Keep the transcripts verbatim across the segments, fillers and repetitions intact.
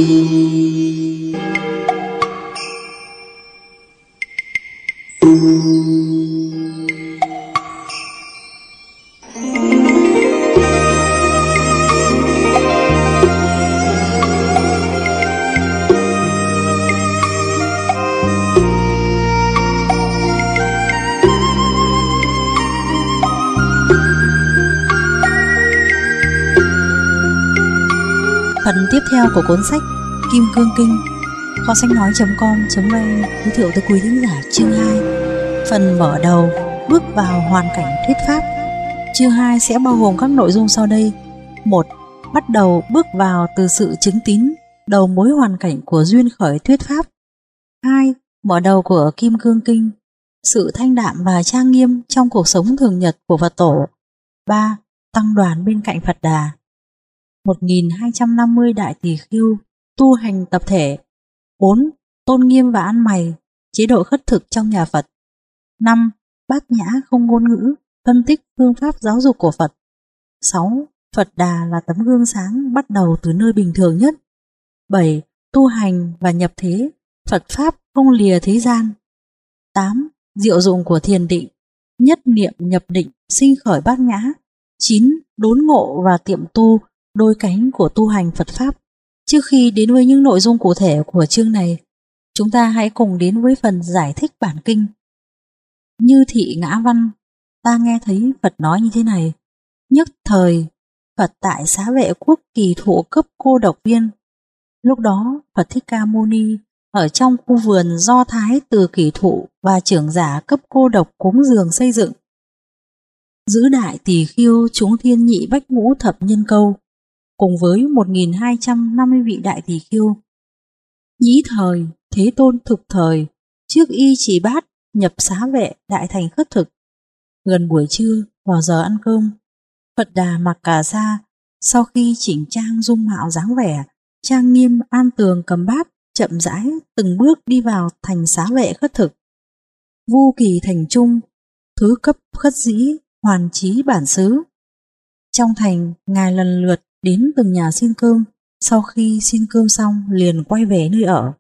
Phần tiếp theo của cuốn sách Kim Cương Kinh, kho sách nói chấm com chấm vn giới thiệu tới quý thính giả chương hai, phần mở đầu bước vào hoàn cảnh thuyết pháp. Chương hai sẽ bao gồm các nội dung sau đây. Một. Bắt đầu bước vào từ sự chứng tín, đầu mối hoàn cảnh của duyên khởi thuyết pháp. Hai. Mở đầu của Kim Cương Kinh, sự thanh đạm và trang nghiêm trong cuộc sống thường nhật của Phật tổ. Ba. Tăng đoàn bên cạnh Phật Đà. một nghìn hai trăm năm mươi đại tỳ khưu tu hành tập thể. Bốn. Tôn nghiêm và ăn mày, chế độ khất thực trong nhà Phật. Năm. Bát nhã không ngôn ngữ, phân tích phương pháp giáo dục của Phật. Sáu. Phật Đà là tấm gương sáng bắt đầu từ nơi bình thường nhất. Bảy. Tu hành và nhập thế, Phật Pháp không lìa thế gian. Tám. Diệu dụng của thiền định, nhất niệm nhập định sinh khởi bát nhã. Chín. Đốn ngộ và tiệm tu, đôi cánh của tu hành Phật Pháp. Trước khi đến với những nội dung cụ thể của chương này, chúng ta hãy cùng đến với phần giải thích bản kinh. Như thị ngã văn, ta nghe thấy Phật nói như thế này: nhất thời, Phật tại Xá Vệ Quốc Kỳ Thụ cấp cô độc viên. Lúc đó, Phật Thích Ca Mâu Ni ở trong khu vườn Do Thái từ Kỳ Thụ và trưởng giả cấp cô độc cúng dường xây dựng. Giữ đại tỳ khưu chúng thiên nhị bách ngũ thập nhân câu, cùng với một nghìn hai trăm năm mươi vị đại tỳ khưu. Nhĩ thời, Thế Tôn thực thời, trước y chỉ bát, nhập Xá Vệ đại thành khất thực. Gần buổi trưa, vào giờ ăn cơm, Phật Đà mặc cà sa, sau khi chỉnh trang dung mạo dáng vẻ, trang nghiêm an tường cầm bát, chậm rãi từng bước đi vào thành Xá Vệ khất thực. Vu kỳ thành trung, thứ cấp khất dĩ, hoàn chí bản xứ. Trong thành, Ngài lần lượt đến từng nhà xin cơm, sau khi xin cơm xong liền quay về nơi ở.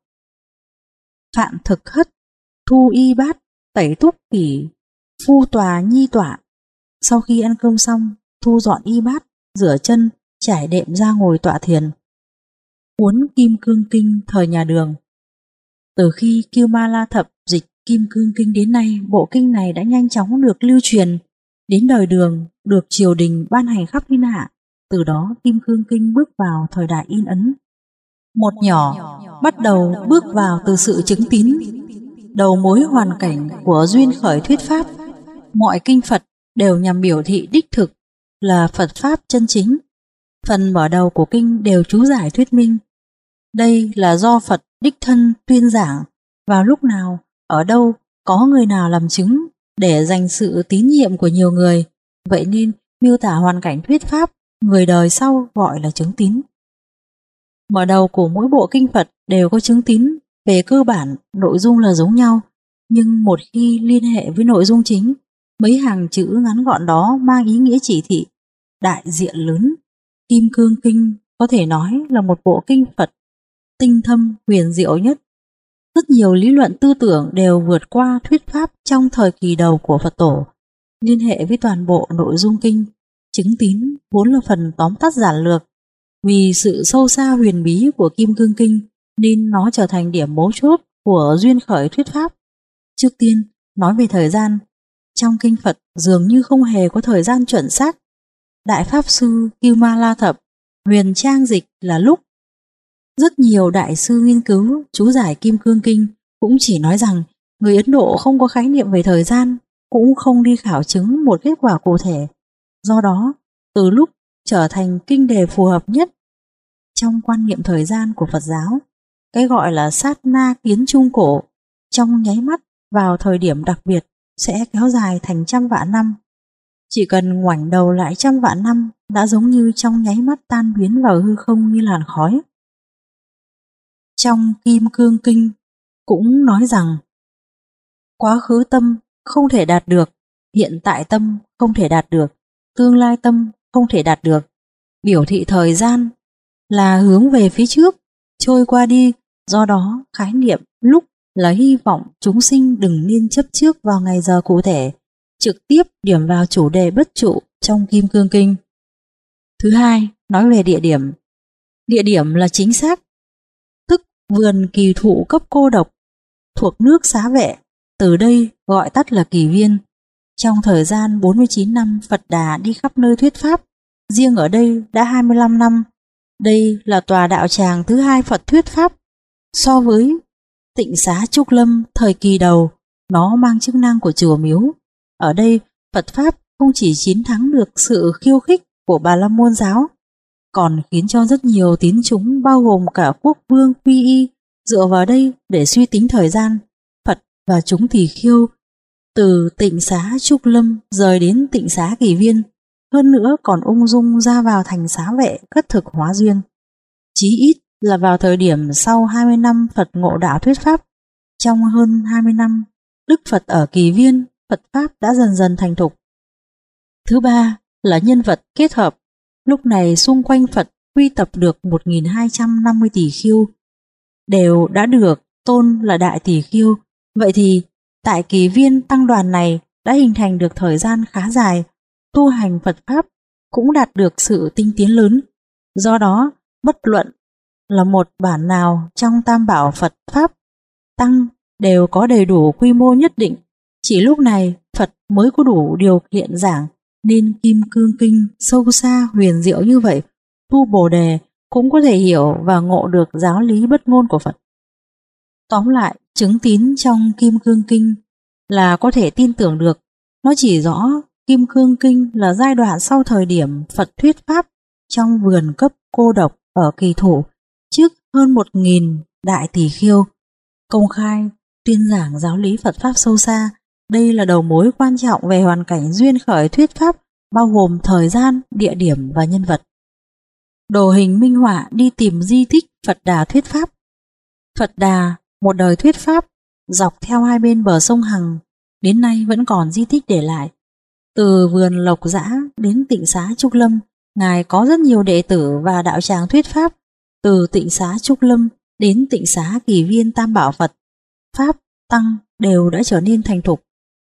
Phạm thực khất, thu y bát, tẩy túc kỷ, phu tòa nhi tọa. Sau khi ăn cơm xong, thu dọn y bát, rửa chân, trải đệm ra ngồi tọa thiền. Cuốn Kim Cương Kinh thời nhà Đường. Từ khi Kiêu Ma La Thập dịch Kim Cương Kinh đến nay, bộ kinh này đã nhanh chóng được lưu truyền. Đến đời Đường, được triều đình ban hành khắp thiên hạ. Từ đó Kim Cương Kinh bước vào thời đại in ấn. Một nhỏ, bắt đầu bước vào từ sự chứng tín, đầu mối hoàn cảnh của duyên khởi thuyết pháp. Mọi kinh Phật đều nhằm biểu thị đích thực là Phật Pháp chân chính. Phần mở đầu của kinh đều chú giải thuyết minh. Đây là do Phật đích thân tuyên giảng, vào lúc nào, ở đâu, có người nào làm chứng để giành sự tín nhiệm của nhiều người. Vậy nên miêu tả hoàn cảnh thuyết pháp, người đời sau gọi là chứng tín. Mở đầu của mỗi bộ kinh Phật đều có chứng tín, về cơ bản nội dung là giống nhau, nhưng một khi liên hệ với nội dung chính, mấy hàng chữ ngắn gọn đó mang ý nghĩa chỉ thị, đại diện lớn. Kim Cương Kinh có thể nói là một bộ kinh Phật tinh thâm huyền diệu nhất. Rất nhiều lý luận tư tưởng đều vượt qua thuyết pháp trong thời kỳ đầu của Phật tổ. Liên hệ với toàn bộ nội dung kinh, chứng tín vốn là phần tóm tắt giản lược. Vì sự sâu xa huyền bí của Kim Cương Kinh nên nó trở thành điểm mấu chốt của duyên khởi thuyết pháp. Trước tiên, nói về thời gian. Trong kinh Phật dường như không hề có thời gian chuẩn xác. Đại Pháp Sư Kiêu Ma La Thập huyền trang dịch là lúc. Rất nhiều đại sư nghiên cứu chú giải Kim Cương Kinh cũng chỉ nói rằng người Ấn Độ không có khái niệm về thời gian, cũng không đi khảo chứng một kết quả cụ thể. Do đó, từ lúc trở thành kinh đề phù hợp nhất trong quan niệm thời gian của Phật giáo, cái gọi là sát na kiến trung cổ, trong nháy mắt vào thời điểm đặc biệt sẽ kéo dài thành trăm vạn năm. Chỉ cần ngoảnh đầu lại trăm vạn năm đã giống như trong nháy mắt tan biến vào hư không như làn khói. Trong Kim Cương Kinh cũng nói rằng quá khứ tâm không thể đạt được, hiện tại tâm không thể đạt được, tương lai tâm không thể đạt được. Biểu thị thời gian là hướng về phía trước, trôi qua đi, do đó khái niệm lúc là hy vọng chúng sinh đừng nên chấp trước vào ngày giờ cụ thể, trực tiếp điểm vào chủ đề bất trụ trong Kim Cương Kinh. Thứ hai, nói về địa điểm. Địa điểm là chính xác, tức vườn kỳ thụ cấp cô độc thuộc nước Xá Vệ, từ đây gọi tắt là Kỳ Viên. Trong thời gian bốn mươi chín năm Phật Đà đi khắp nơi thuyết pháp, riêng ở đây đã hai mươi lăm năm. Đây là tòa đạo tràng thứ hai Phật thuyết pháp. So với Tịnh Xá Trúc Lâm thời kỳ đầu, nó mang chức năng của chùa miếu. Ở đây Phật pháp không chỉ chiến thắng được sự khiêu khích của Bà La Môn giáo, còn khiến cho rất nhiều tín chúng bao gồm cả quốc vương quy y dựa vào đây để suy tính thời gian. Phật và chúng tỳ khưu từ Tịnh Xá Trúc Lâm rời đến Tịnh Xá Kỳ Viên, hơn nữa còn ung dung ra vào thành Xá Vệ cất thực hóa duyên. Chí ít là vào thời điểm sau hai mươi năm Phật ngộ đạo thuyết pháp. Trong hơn hai mươi năm, Đức Phật ở Kỳ Viên, Phật pháp đã dần dần thành thục. Thứ ba là nhân vật kết hợp. Lúc này xung quanh Phật quy tập được một nghìn hai trăm năm mươi tỷ khưu, đều đã được tôn là đại tỷ khưu. Vậy thì tại Kỳ Viên tăng đoàn này đã hình thành được thời gian khá dài, tu hành Phật pháp cũng đạt được sự tinh tiến lớn. Do đó, bất luận là một bản nào trong tam bảo Phật pháp tăng đều có đầy đủ quy mô nhất định. Chỉ lúc này Phật mới có đủ điều kiện giảng nên Kim Cương Kinh sâu xa huyền diệu như vậy. Tu Bồ Đề cũng có thể hiểu và ngộ được giáo lý bất ngôn của Phật. Tóm lại, chứng tín trong Kim Cương Kinh là có thể tin tưởng được. Nó chỉ rõ Kim Cương Kinh là giai đoạn sau thời điểm Phật thuyết pháp trong vườn cấp cô độc ở Kỳ Thủ, trước hơn một nghìn đại tỷ khưu, công khai tuyên giảng giáo lý Phật pháp sâu xa. Đây là đầu mối quan trọng về hoàn cảnh duyên khởi thuyết pháp, bao gồm thời gian, địa điểm và nhân vật. Đồ hình minh họa đi tìm di tích Phật Đà thuyết pháp. Phật Đà một đời thuyết pháp dọc theo hai bên bờ sông Hằng, đến nay vẫn còn di tích để lại. Từ vườn Lộc Dã đến Tịnh Xá Trúc Lâm, Ngài có rất nhiều đệ tử và đạo tràng thuyết pháp. Từ Tịnh Xá Trúc Lâm đến Tịnh Xá Kỳ Viên tam bảo Phật, pháp, tăng đều đã trở nên thành thục.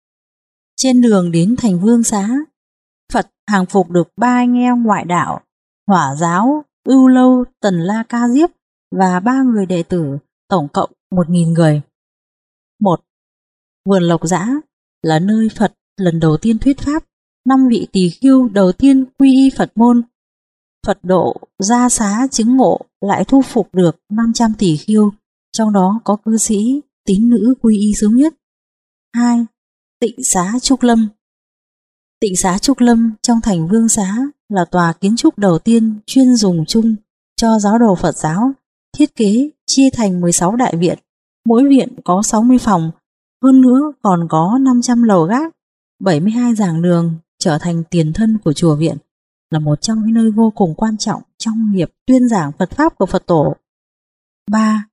Trên đường đến thành Vương Xá, Phật hàng phục được ba anh em ngoại đạo, Hỏa Giáo, Ưu Lâu, Tần La Ca Diếp và ba người đệ tử, tổng cộng một nghìn người. Một. Vườn Lộc Dã là nơi Phật lần đầu tiên thuyết pháp. Năm vị tỳ khưu đầu tiên quy y Phật môn. Phật độ gia xá chứng ngộ lại thu phục được năm trăm tỷ khưu, trong đó có cư sĩ tín nữ quy y sớm nhất. Hai. Tịnh Xá Trúc Lâm. Tịnh Xá Trúc Lâm trong thành Vương Xá là tòa kiến trúc đầu tiên chuyên dùng chung cho giáo đồ Phật giáo, thiết kế chia thành mười sáu đại viện, mỗi viện có sáu mươi phòng, hơn nữa còn có năm trăm lầu gác, bảy mươi hai giảng đường, trở thành tiền thân của chùa viện, là một trong những nơi vô cùng quan trọng trong nghiệp tuyên giảng Phật pháp của Phật tổ. Ba.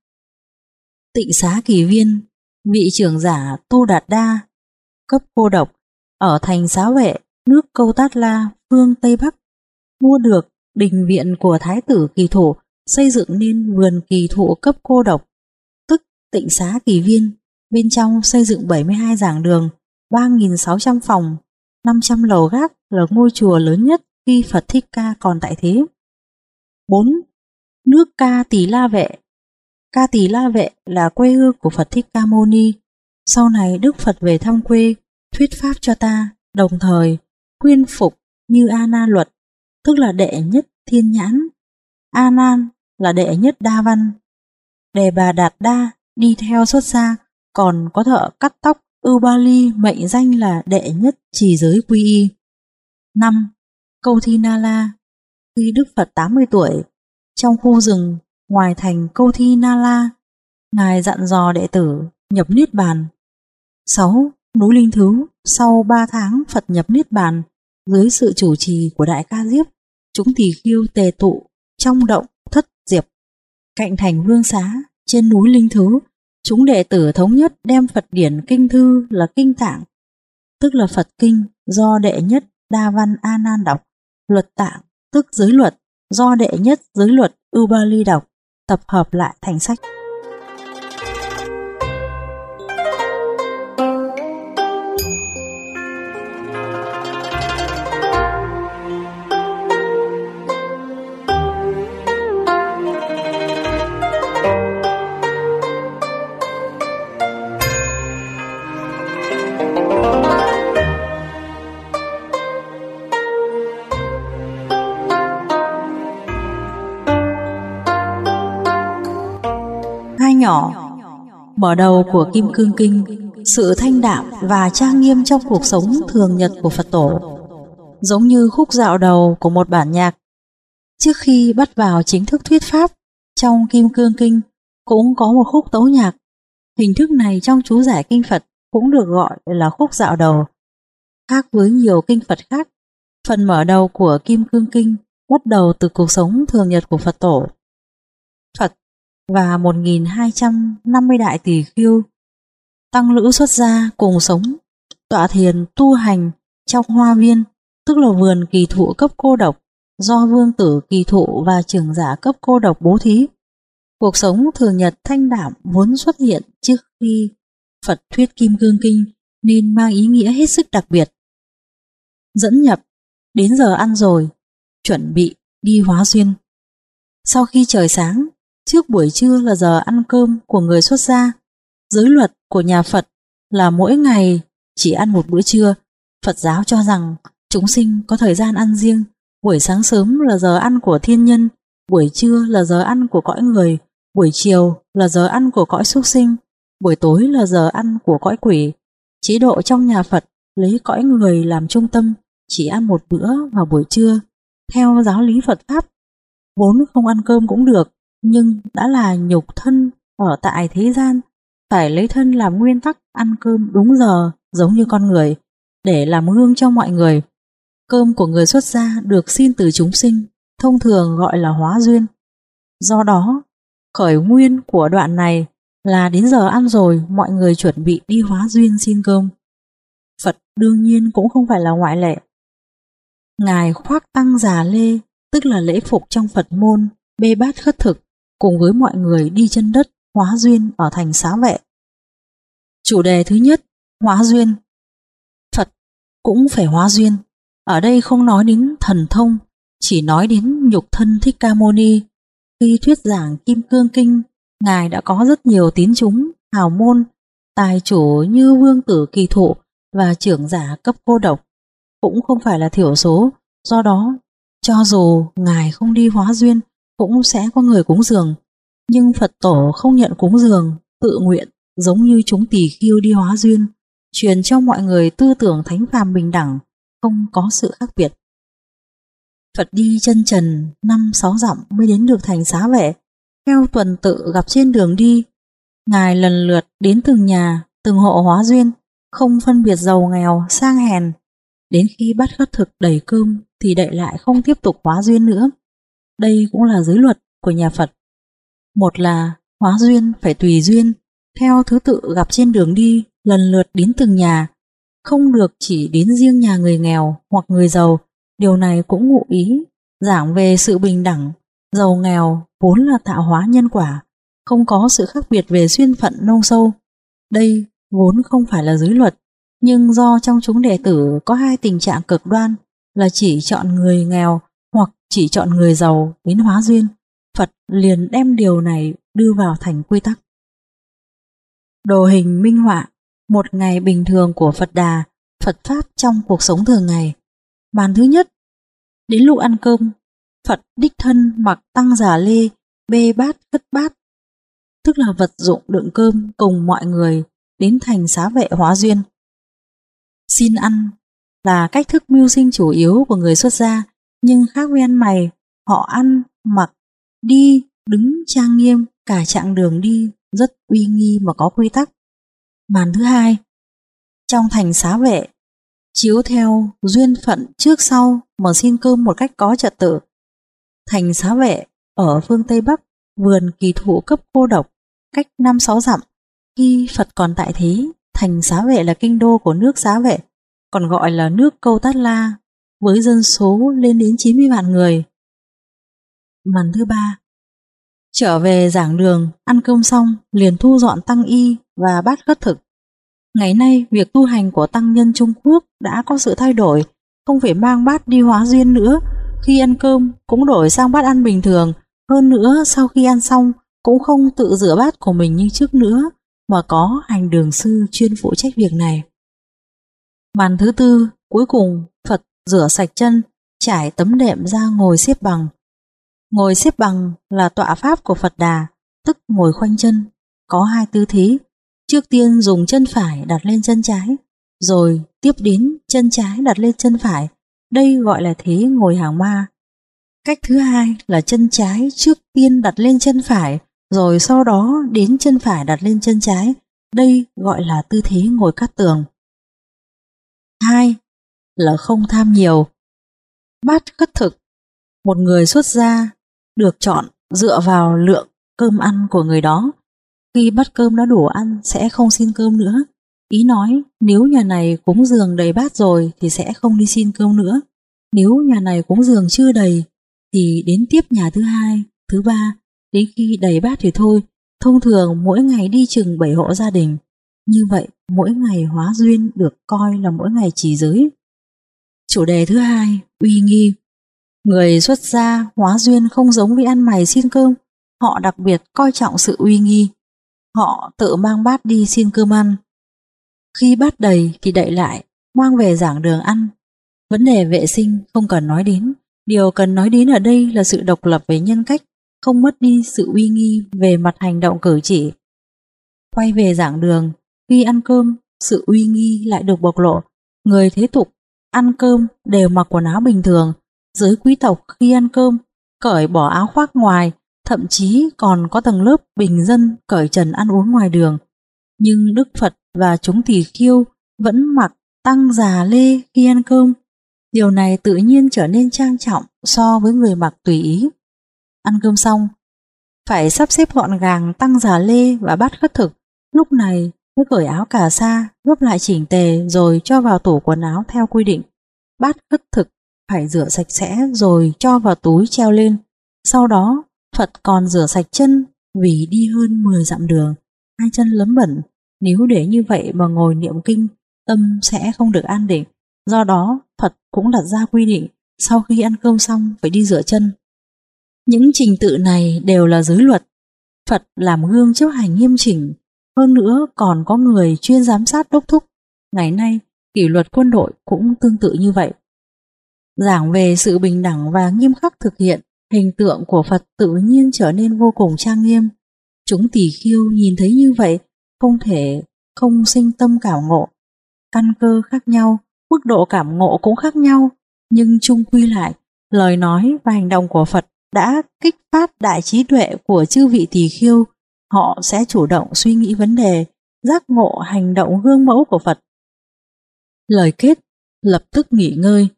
Tịnh Xá Kỳ Viên, vị trưởng giả Tu Đạt Đa, cấp cô độc, ở thành Xá Vệ, nước Câu Tát La, phương Tây Bắc, mua được đình viện của Thái tử Kỳ Thủ, xây dựng nên vườn kỳ thụ cấp cô độc, tức Tịnh Xá Kỳ Viên. Bên trong xây dựng bảy mươi hai giảng đường, ba nghìn sáu trăm phòng, năm trăm lầu gác, là ngôi chùa lớn nhất khi Phật Thích Ca còn tại thế. Bốn. Nước Ca Tỳ La Vệ. Ca Tỳ La Vệ là quê hương của Phật Thích Ca Mâu Ni. Sau này Đức Phật về thăm quê, thuyết pháp cho ta, đồng thời khuyên phục Như A Nan luật, tức là đệ nhất thiên nhãn. A Nan là đệ nhất đa văn. Đề Bà Đạt Đa đi theo xuất gia, còn có thợ cắt tóc Ưu Ba Ly mệnh danh là đệ nhất trì giới quy y. Năm. Câu Thi Na La. Khi Đức Phật tám mươi tuổi, trong khu rừng ngoài thành Câu Thi Na La, Ngài dặn dò đệ tử nhập niết bàn. Sáu. Núi Linh Thứ. Sau ba tháng Phật nhập niết bàn, dưới sự chủ trì của Đại Ca Diếp, chúng tỳ khưu tề tụ trong động Thất Diệp cạnh thành Vương Xá. Trên núi Linh Thứ, chúng đệ tử thống nhất đem Phật điển kinh thư là Kinh Tạng, tức là Phật kinh, do đệ nhất đa văn A Nan đọc, luật tạng, tức giới luật, do đệ nhất giới luật Ưu Ba Ly đọc, tập hợp lại thành sách. Hai nhỏ. Mở đầu của Kim Cương Kinh, sự thanh đạm và trang nghiêm trong cuộc sống thường nhật của Phật tổ, giống như khúc dạo đầu của một bản nhạc. Trước khi bắt vào chính thức thuyết pháp, trong Kim Cương Kinh cũng có một khúc tấu nhạc. Hình thức này trong chú giải kinh Phật cũng được gọi là khúc dạo đầu. Khác với nhiều kinh Phật khác, phần mở đầu của Kim Cương Kinh bắt đầu từ cuộc sống thường nhật của Phật tổ. Phật và một nghìn hai trăm năm mươi đại tỳ khưu tăng lữ xuất gia cùng sống tọa thiền tu hành trong hoa viên, tức là vườn kỳ thụ cấp cô độc do vương tử kỳ thụ và trưởng giả cấp cô độc bố thí. Cuộc sống thường nhật thanh đạm vốn xuất hiện trước khi Phật thuyết Kim Cương Kinh nên mang ý nghĩa hết sức đặc biệt. Dẫn nhập, đến giờ ăn rồi, chuẩn bị đi hóa duyên. Sau khi trời sáng, trước buổi trưa là giờ ăn cơm của người xuất gia. Giới luật của nhà Phật là mỗi ngày chỉ ăn một bữa trưa. Phật giáo cho rằng chúng sinh có thời gian ăn riêng. Buổi sáng sớm là giờ ăn của thiên nhân, buổi trưa là giờ ăn của cõi người, buổi chiều là giờ ăn của cõi súc sinh, buổi tối là giờ ăn của cõi quỷ. Chế độ trong nhà Phật lấy cõi người làm trung tâm, chỉ ăn một bữa vào buổi trưa. Theo giáo lý Phật Pháp, vốn không ăn cơm cũng được, nhưng đã là nhục thân ở tại thế gian, phải lấy thân làm nguyên tắc ăn cơm đúng giờ giống như con người, để làm gương cho mọi người. Cơm của người xuất gia được xin từ chúng sinh, thông thường gọi là hóa duyên. Do đó, khởi nguyên của đoạn này là đến giờ ăn rồi mọi người chuẩn bị đi hóa duyên xin cơm. Phật đương nhiên cũng không phải là ngoại lệ. Ngài khoác tăng già lê, tức là lễ phục trong Phật môn, bê bát khất thực, cùng với mọi người đi chân đất hóa duyên ở thành Xá Vệ. Chủ đề thứ nhất, hóa duyên. Phật cũng phải hóa duyên. Ở đây không nói đến thần thông, chỉ nói đến nhục thân Thích Ca Mâu Ni. Khi thuyết giảng Kim Cương Kinh, Ngài đã có rất nhiều tín chúng, hào môn, tài chủ như vương tử kỳ thụ và trưởng giả cấp cô độc, cũng không phải là thiểu số. Do đó, cho dù Ngài không đi hóa duyên, cũng sẽ có người cúng dường. Nhưng Phật tổ không nhận cúng dường, tự nguyện, giống như chúng tỳ khưu đi hóa duyên, truyền cho mọi người tư tưởng thánh phàm bình đẳng, không có sự khác biệt. Phật đi chân trần năm sáu dặm mới đến được thành Xá Vệ. Theo tuần tự gặp trên đường đi, Ngài lần lượt đến từng nhà, từng hộ hóa duyên, không phân biệt giàu nghèo, sang hèn. Đến khi bắt khất thực đầy cơm thì đậy lại không tiếp tục hóa duyên nữa. Đây cũng là giới luật của nhà Phật. Một là hóa duyên phải tùy duyên, theo thứ tự gặp trên đường đi, lần lượt đến từng nhà, không được chỉ đến riêng nhà người nghèo hoặc người giàu. Điều này cũng ngụ ý giảng về sự bình đẳng, giàu nghèo vốn là tạo hóa nhân quả, không có sự khác biệt về duyên phận nông sâu. Đây vốn không phải là giới luật, nhưng do trong chúng đệ tử có hai tình trạng cực đoan là chỉ chọn người nghèo hoặc chỉ chọn người giàu đến hóa duyên, Phật liền đem điều này đưa vào thành quy tắc. Đồ hình minh họa một ngày bình thường của Phật Đà, Phật Pháp trong cuộc sống thường ngày. Màn thứ nhất, đến lúc ăn cơm, Phật đích thân mặc tăng giả lê, bê bát khất bát, tức là vật dụng đựng cơm cùng mọi người đến thành Xá Vệ hóa duyên. Xin ăn là cách thức mưu sinh chủ yếu của người xuất gia, nhưng khác với ăn mày, họ ăn, mặc, đi, đứng trang nghiêm cả chặng đường đi rất uy nghi mà có quy tắc. Màn thứ hai, trong thành Xá Vệ, chiếu theo duyên phận trước sau mà xin cơm một cách có trật tự. Thành Xá Vệ ở phương Tây Bắc, vườn kỳ thụ cấp cô độc, cách năm sáu dặm. Khi Phật còn tại thế, thành Xá Vệ là kinh đô của nước Xá Vệ, còn gọi là nước Câu Tát La, với dân số lên đến chín mươi vạn người. Màn thứ ba, Trở về giảng đường, ăn cơm xong liền thu dọn tăng y và bát khất thực. Ngày nay việc tu hành của tăng nhân Trung Quốc đã có sự thay đổi, không phải mang bát đi hóa duyên nữa, khi ăn cơm cũng đổi sang bát ăn bình thường. Hơn nữa sau khi ăn xong cũng không tự rửa bát của mình như trước nữa, mà có hành đường sư chuyên phụ trách việc này. Màn thứ tư, cuối cùng Phật rửa sạch chân, trải tấm đệm ra ngồi xếp bằng. Ngồi xếp bằng là tọa pháp của Phật Đà, tức ngồi khoanh chân, có hai tư thế. Trước tiên dùng chân phải đặt lên chân trái, rồi tiếp đến chân trái đặt lên chân phải, đây gọi là thế ngồi hàng ma. Cách thứ hai là chân trái trước tiên đặt lên chân phải, rồi sau đó đến chân phải đặt lên chân trái, đây gọi là tư thế ngồi cát tường. Hai là không tham nhiều. Bát khất thực, một người xuất gia được chọn dựa vào lượng cơm ăn của người đó. Khi bát cơm đã đủ ăn sẽ không xin cơm nữa. Ý nói nếu nhà này cúng dường đầy bát rồi thì sẽ không đi xin cơm nữa. Nếu nhà này cúng dường chưa đầy thì đến tiếp nhà thứ hai, thứ ba, đến khi đầy bát thì thôi. Thông thường mỗi ngày đi chừng bảy hộ gia đình. Như vậy mỗi ngày hóa duyên được coi là mỗi ngày trì giới. Chủ đề thứ hai, uy nghi. Người xuất gia hóa duyên không giống với ăn mày xin cơm, họ đặc biệt coi trọng sự uy nghi. Họ tự mang bát đi xin cơm ăn. Khi bát đầy thì đậy lại, mang về giảng đường ăn. Vấn đề vệ sinh không cần nói đến, điều cần nói đến ở đây là sự độc lập về nhân cách, không mất đi sự uy nghi về mặt hành động cử chỉ. Quay về giảng đường, khi ăn cơm, sự uy nghi lại được bộc lộ. Người thế tục ăn cơm đều mặc quần áo bình thường, giới quý tộc khi ăn cơm cởi bỏ áo khoác ngoài, thậm chí còn có tầng lớp bình dân cởi trần ăn uống ngoài đường. Nhưng Đức Phật và chúng tỳ khưu vẫn mặc tăng già lê khi ăn cơm. Điều này tự nhiên trở nên trang trọng so với người mặc tùy ý. Ăn cơm xong, phải sắp xếp gọn gàng tăng già lê và bát khất thực. Lúc này mới cởi áo cà sa, gấp lại chỉnh tề rồi cho vào tủ quần áo theo quy định. Bát khất thực phải rửa sạch sẽ rồi cho vào túi treo lên. Sau đó Phật còn rửa sạch chân vì đi hơn mười dặm đường, hai chân lấm bẩn. Nếu để như vậy mà ngồi niệm kinh, tâm sẽ không được an định. Do đó Phật cũng đặt ra quy định sau khi ăn cơm xong phải đi rửa chân. Những trình tự này đều là giới luật. Phật làm gương chấp hành nghiêm chỉnh. Hơn nữa còn có người chuyên giám sát đốc thúc. Ngày nay kỷ luật quân đội cũng tương tự như vậy. Giảng về sự bình đẳng và nghiêm khắc thực hiện, hình tượng của Phật tự nhiên trở nên vô cùng trang nghiêm. Chúng tỳ khưu nhìn thấy như vậy không thể không sinh tâm cảm ngộ. Căn cơ khác nhau, mức độ cảm ngộ cũng khác nhau, nhưng chung quy lại, lời nói và hành động của Phật đã kích phát đại trí tuệ của chư vị tỳ khưu. Họ sẽ chủ động suy nghĩ vấn đề, giác ngộ hành động gương mẫu của Phật. Lời kết, lập tức nghỉ ngơi.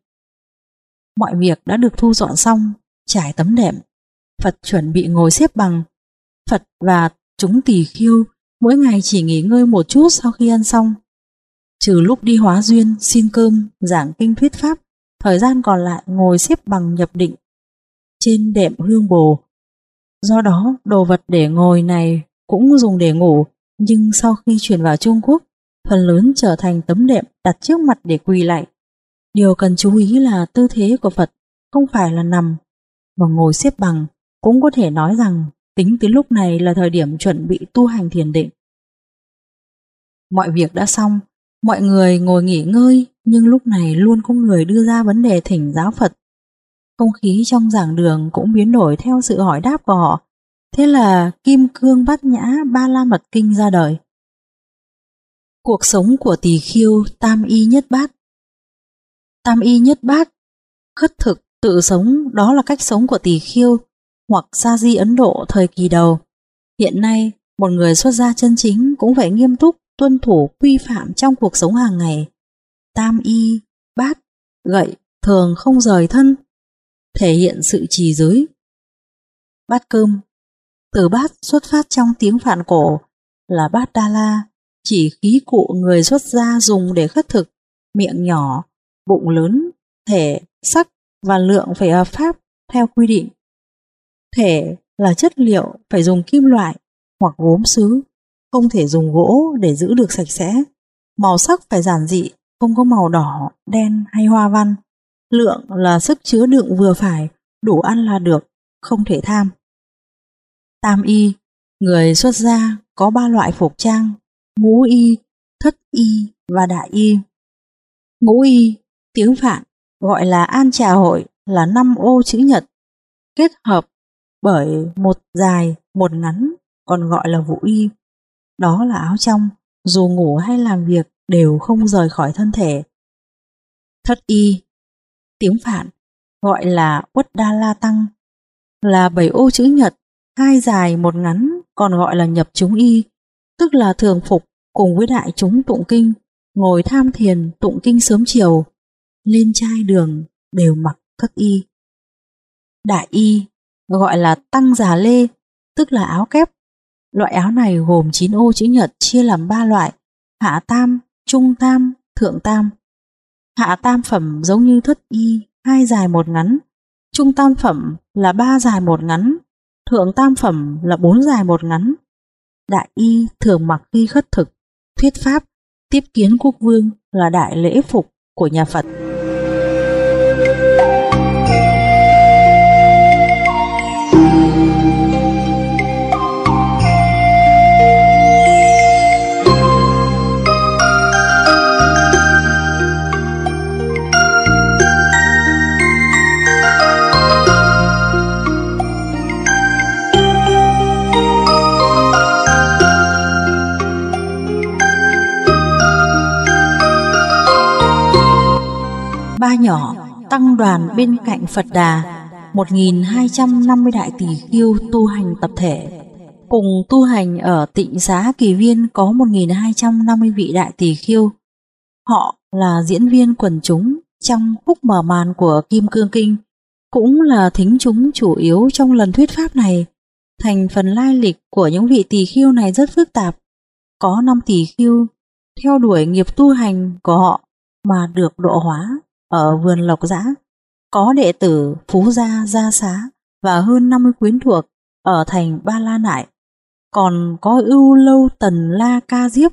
Mọi việc đã được thu dọn xong, trải tấm đệm. Phật chuẩn bị ngồi xếp bằng. Phật và chúng tỳ khưu mỗi ngày chỉ nghỉ ngơi một chút sau khi ăn xong. Trừ lúc đi hóa duyên, xin cơm, giảng kinh thuyết pháp, thời gian còn lại ngồi xếp bằng nhập định trên đệm hương bồ. Do đó, đồ vật để ngồi này cũng dùng để ngủ, nhưng sau khi chuyển vào Trung Quốc, phần lớn trở thành tấm đệm đặt trước mặt để quỳ lạy. Điều cần chú ý là tư thế của Phật không phải là nằm, mà ngồi xếp bằng. Cũng có thể nói rằng tính tới lúc này là thời điểm chuẩn bị tu hành thiền định. Mọi việc đã xong, mọi người ngồi nghỉ ngơi, nhưng lúc này luôn có người đưa ra vấn đề thỉnh giáo Phật. Không khí trong giảng đường cũng biến đổi theo sự hỏi đáp của họ. Thế là Kim Cương Bát Nhã Ba La Mật Kinh ra đời. Cuộc sống của tỳ khưu tam y nhất bát. Tam y nhất bát, khất thực, tự sống, đó là cách sống của tỳ khưu hoặc sa di Ấn Độ thời kỳ đầu. Hiện nay, một người xuất gia chân chính cũng phải nghiêm túc tuân thủ quy phạm trong cuộc sống hàng ngày. Tam y, bát, gậy thường không rời thân, thể hiện sự trì giới. Bát cơm, từ bát xuất phát trong tiếng Phạn cổ là bát đa la, chỉ khí cụ người xuất gia dùng để khất thực. Miệng nhỏ, bụng lớn, thể, sắc và lượng phải hợp pháp theo quy định. Thể là chất liệu phải dùng kim loại hoặc gốm sứ, không thể dùng gỗ để giữ được sạch sẽ. Màu sắc phải giản dị, không có màu đỏ, đen hay hoa văn. Lượng là sức chứa đựng vừa phải, đủ ăn là được, không thể tham. Tam y, người xuất gia có ba loại phục trang: ngũ y, thất y và đại y. Ngũ y, tiếng Phạn gọi là An Trà Hội, là năm ô chữ nhật kết hợp bởi một dài một ngắn, còn gọi là vũ y. Đó là áo trong, dù ngủ hay làm việc đều không rời khỏi thân thể. Thất y, tiếng Phạn gọi là Uất Đa La Tăng, là bảy ô chữ nhật, hai dài một ngắn, còn gọi là nhập chúng y, tức là thường phục cùng với đại chúng tụng kinh, ngồi tham thiền tụng kinh sớm chiều. Lên trai đường đều mặc thất y. Đại y gọi là Tăng Già Lê, tức là áo kép. Loại áo này gồm chín ô chữ nhật, chia làm ba loại: hạ tam, trung tam, thượng tam. Hạ tam phẩm giống như thất y, hai dài một ngắn. Trung tam phẩm là ba dài một ngắn. Thượng tam phẩm là bốn dài một ngắn. Đại y thường mặc khi khất thực, thuyết pháp, tiếp kiến quốc vương, là đại lễ phục của nhà Phật. Ba nhỏ tăng đoàn bên cạnh Phật Đà, một nghìn hai trăm năm mươi đại tỳ khưu tu hành tập thể. Cùng tu hành ở Tịnh Xá Kỳ Viên có một nghìn hai trăm năm mươi vị đại tỳ khưu. Họ là diễn viên quần chúng trong khúc mở màn của Kim Cương Kinh, cũng là thính chúng chủ yếu trong lần thuyết pháp này. Thành phần lai lịch của những vị tỳ khưu này rất phức tạp. Có năm tỳ khưu theo đuổi nghiệp tu hành của họ mà được độ hóa ở vườn Lộc Giã, có đệ tử Phú Gia, Gia Xá và hơn năm mươi quyến thuộc ở thành Ba La Nại. Còn có Ưu Lâu Tần La Ca Diếp,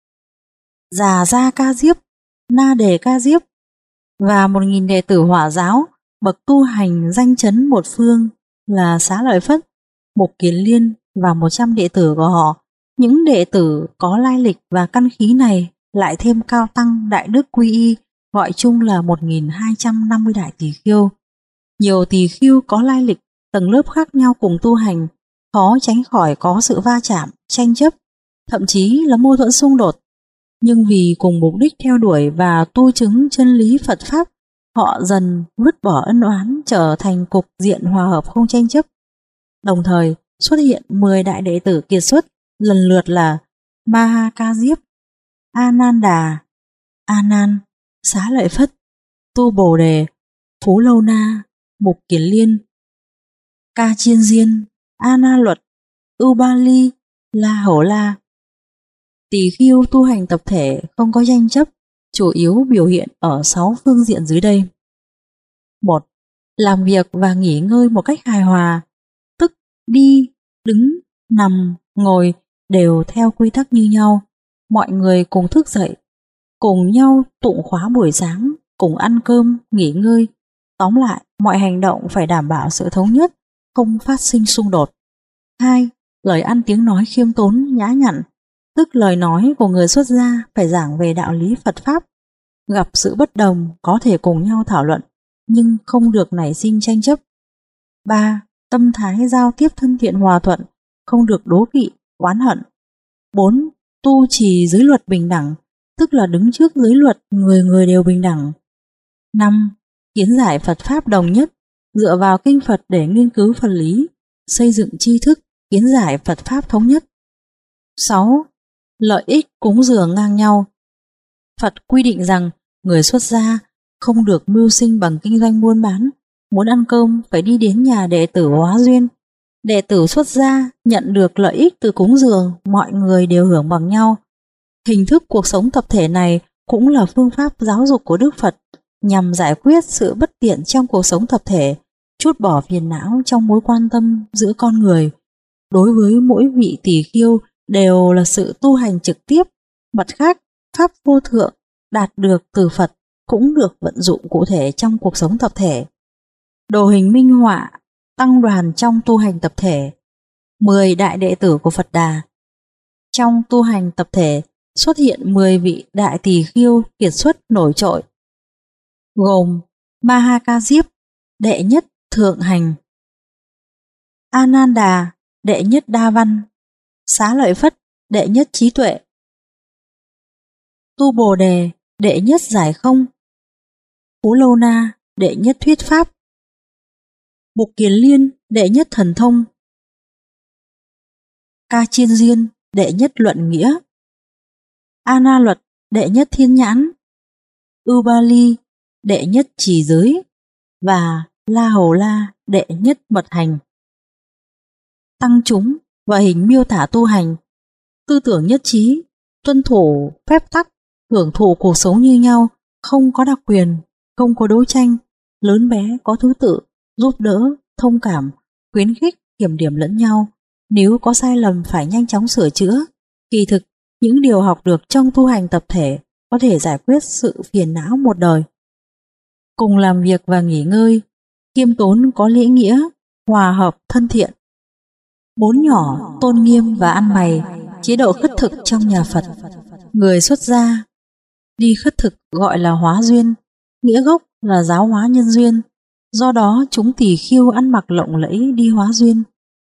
Già Gia Ca Diếp, Na Đề Ca Diếp và một nghìn đệ tử Hỏa giáo bậc tu hành danh chấn một phương là Xá Lợi Phất, Mục Kiền Liên và một trăm đệ tử của họ. Những đệ tử có lai lịch và căn khí này lại thêm cao tăng đại đức quy y, gọi chung là một nghìn hai trăm năm mươi đại tỳ khưu. Nhiều tỳ khưu có lai lịch, tầng lớp khác nhau cùng tu hành, khó tránh khỏi có sự va chạm, tranh chấp, thậm chí là mâu thuẫn xung đột. Nhưng vì cùng mục đích theo đuổi và tu chứng chân lý Phật Pháp, họ dần vứt bỏ ân oán, trở thành cục diện hòa hợp không tranh chấp. Đồng thời xuất hiện mười đại đệ tử kiệt xuất, lần lượt là Maha Ca Diếp, Ananda, A Nan, Xá Lợi Phất, Tu Bồ Đề, Phú Lâu Na, Mục Kiền Liên, Ca Chiên Diên, A Na Luật, Ưu Ba Ly, La Hầu La. Tỳ khưu tu hành tập thể không có tranh chấp, chủ yếu biểu hiện ở sáu phương diện dưới đây. Một. Làm việc và nghỉ ngơi một cách hài hòa, tức đi, đứng, nằm, ngồi đều theo quy tắc như nhau. Mọi người cùng thức dậy, cùng nhau tụng khóa buổi sáng, cùng ăn cơm, nghỉ ngơi. Tóm lại, mọi hành động phải đảm bảo sự thống nhất, không phát sinh xung đột. Hai. Lời ăn tiếng nói khiêm tốn, nhã nhặn, tức lời nói của người xuất gia phải giảng về đạo lý Phật Pháp. Gặp sự bất đồng có thể cùng nhau thảo luận, nhưng không được nảy sinh tranh chấp. Ba. Tâm thái giao tiếp thân thiện hòa thuận, không được đố kỵ, oán hận. Bốn. Tu trì giới luật bình đẳng, tức là đứng trước giới luật người người đều bình đẳng. Năm. Kiến giải Phật Pháp đồng nhất, dựa vào kinh Phật để nghiên cứu Phật lý, xây dựng tri thức, kiến giải Phật Pháp thống nhất. Sáu. Lợi ích cúng dường ngang nhau. Phật quy định rằng người xuất gia không được mưu sinh bằng kinh doanh buôn bán, muốn ăn cơm phải đi đến nhà đệ tử hóa duyên. Đệ tử xuất gia nhận được lợi ích từ cúng dường, mọi người đều hưởng bằng nhau. Hình thức cuộc sống tập thể này cũng là phương pháp giáo dục của Đức Phật nhằm giải quyết sự bất tiện trong cuộc sống tập thể, trút bỏ phiền não trong mối quan tâm giữa con người. Đối với mỗi vị tỳ khưu đều là sự tu hành trực tiếp. Mặt khác, pháp vô thượng đạt được từ Phật cũng được vận dụng cụ thể trong cuộc sống tập thể. Đồ hình minh họa tăng đoàn trong tu hành tập thể. Mười đại đệ tử của Phật Đà. Trong tu hành tập thể xuất hiện mười vị đại tỳ khưu kiệt xuất nổi trội, gồm Mahakājip, đệ nhất thượng hành; Ananda, đệ nhất đa văn; Xá Lợi Phất, đệ nhất trí tuệ; Tu Bồ Đề, đệ nhất giải không; Phú Lâu Na, đệ nhất thuyết pháp; Mục Kiền Liên, đệ nhất thần thông; Ca Chiên Diên, đệ nhất luận nghĩa; A Na Luật, đệ nhất thiên nhãn; Ubali, đệ nhất trì giới; và La Hầu La, đệ nhất mật hành. Tăng chúng và hình miêu tả tu hành, tư tưởng nhất trí, tuân thủ phép tắc, hưởng thụ cuộc sống như nhau, không có đặc quyền, không có đấu tranh, lớn bé có thứ tự, giúp đỡ, thông cảm, khuyến khích, kiểm điểm lẫn nhau. Nếu có sai lầm phải nhanh chóng sửa chữa. Kỳ thực, những điều học được trong tu hành tập thể có thể giải quyết sự phiền não một đời. Cùng làm việc và nghỉ ngơi, khiêm tốn có lễ nghĩa, hòa hợp thân thiện. Bốn nhỏ tôn nghiêm và ăn mày, chế độ khất thực trong nhà Phật. Người xuất gia đi khất thực gọi là hóa duyên, nghĩa gốc là giáo hóa nhân duyên. Do đó chúng tỳ khưu ăn mặc lộng lẫy đi hóa duyên.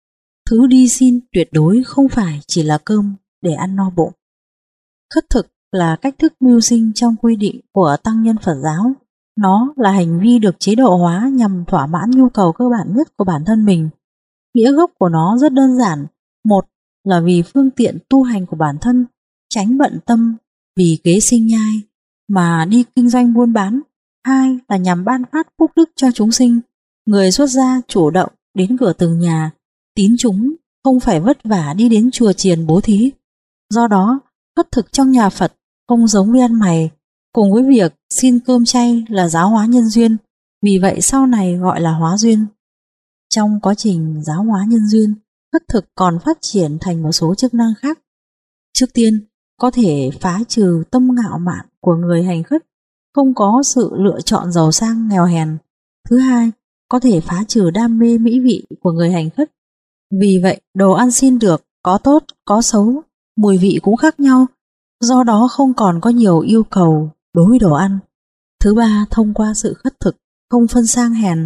Thứ đi xin tuyệt đối không phải chỉ là cơm để ăn no bụng. Khất thực là cách thức mưu sinh trong quy định của tăng nhân Phật giáo. Nó là hành vi được chế độ hóa nhằm thỏa mãn nhu cầu cơ bản nhất của bản thân mình. Nghĩa gốc của nó rất đơn giản. Một là vì phương tiện tu hành của bản thân, tránh bận tâm vì kế sinh nhai mà đi kinh doanh buôn bán. Hai là nhằm ban phát phúc đức cho chúng sinh. Người xuất gia chủ động đến cửa từng nhà, tín chúng không phải vất vả đi đến chùa chiền bố thí. Do đó, khất thực trong nhà Phật không giống với ăn mày, cùng với việc xin cơm chay là giáo hóa nhân duyên, vì vậy sau này gọi là hóa duyên. Trong quá trình giáo hóa nhân duyên, khất thực còn phát triển thành một số chức năng khác. Trước tiên, có thể phá trừ tâm ngạo mạn của người hành khất, không có sự lựa chọn giàu sang nghèo hèn. Thứ hai, có thể phá trừ đam mê mỹ vị của người hành khất. Vì vậy, đồ ăn xin được có tốt, có xấu, mùi vị cũng khác nhau, do đó không còn có nhiều yêu cầu đối với đồ ăn. Thứ ba, thông qua sự khất thực, không phân sang hèn,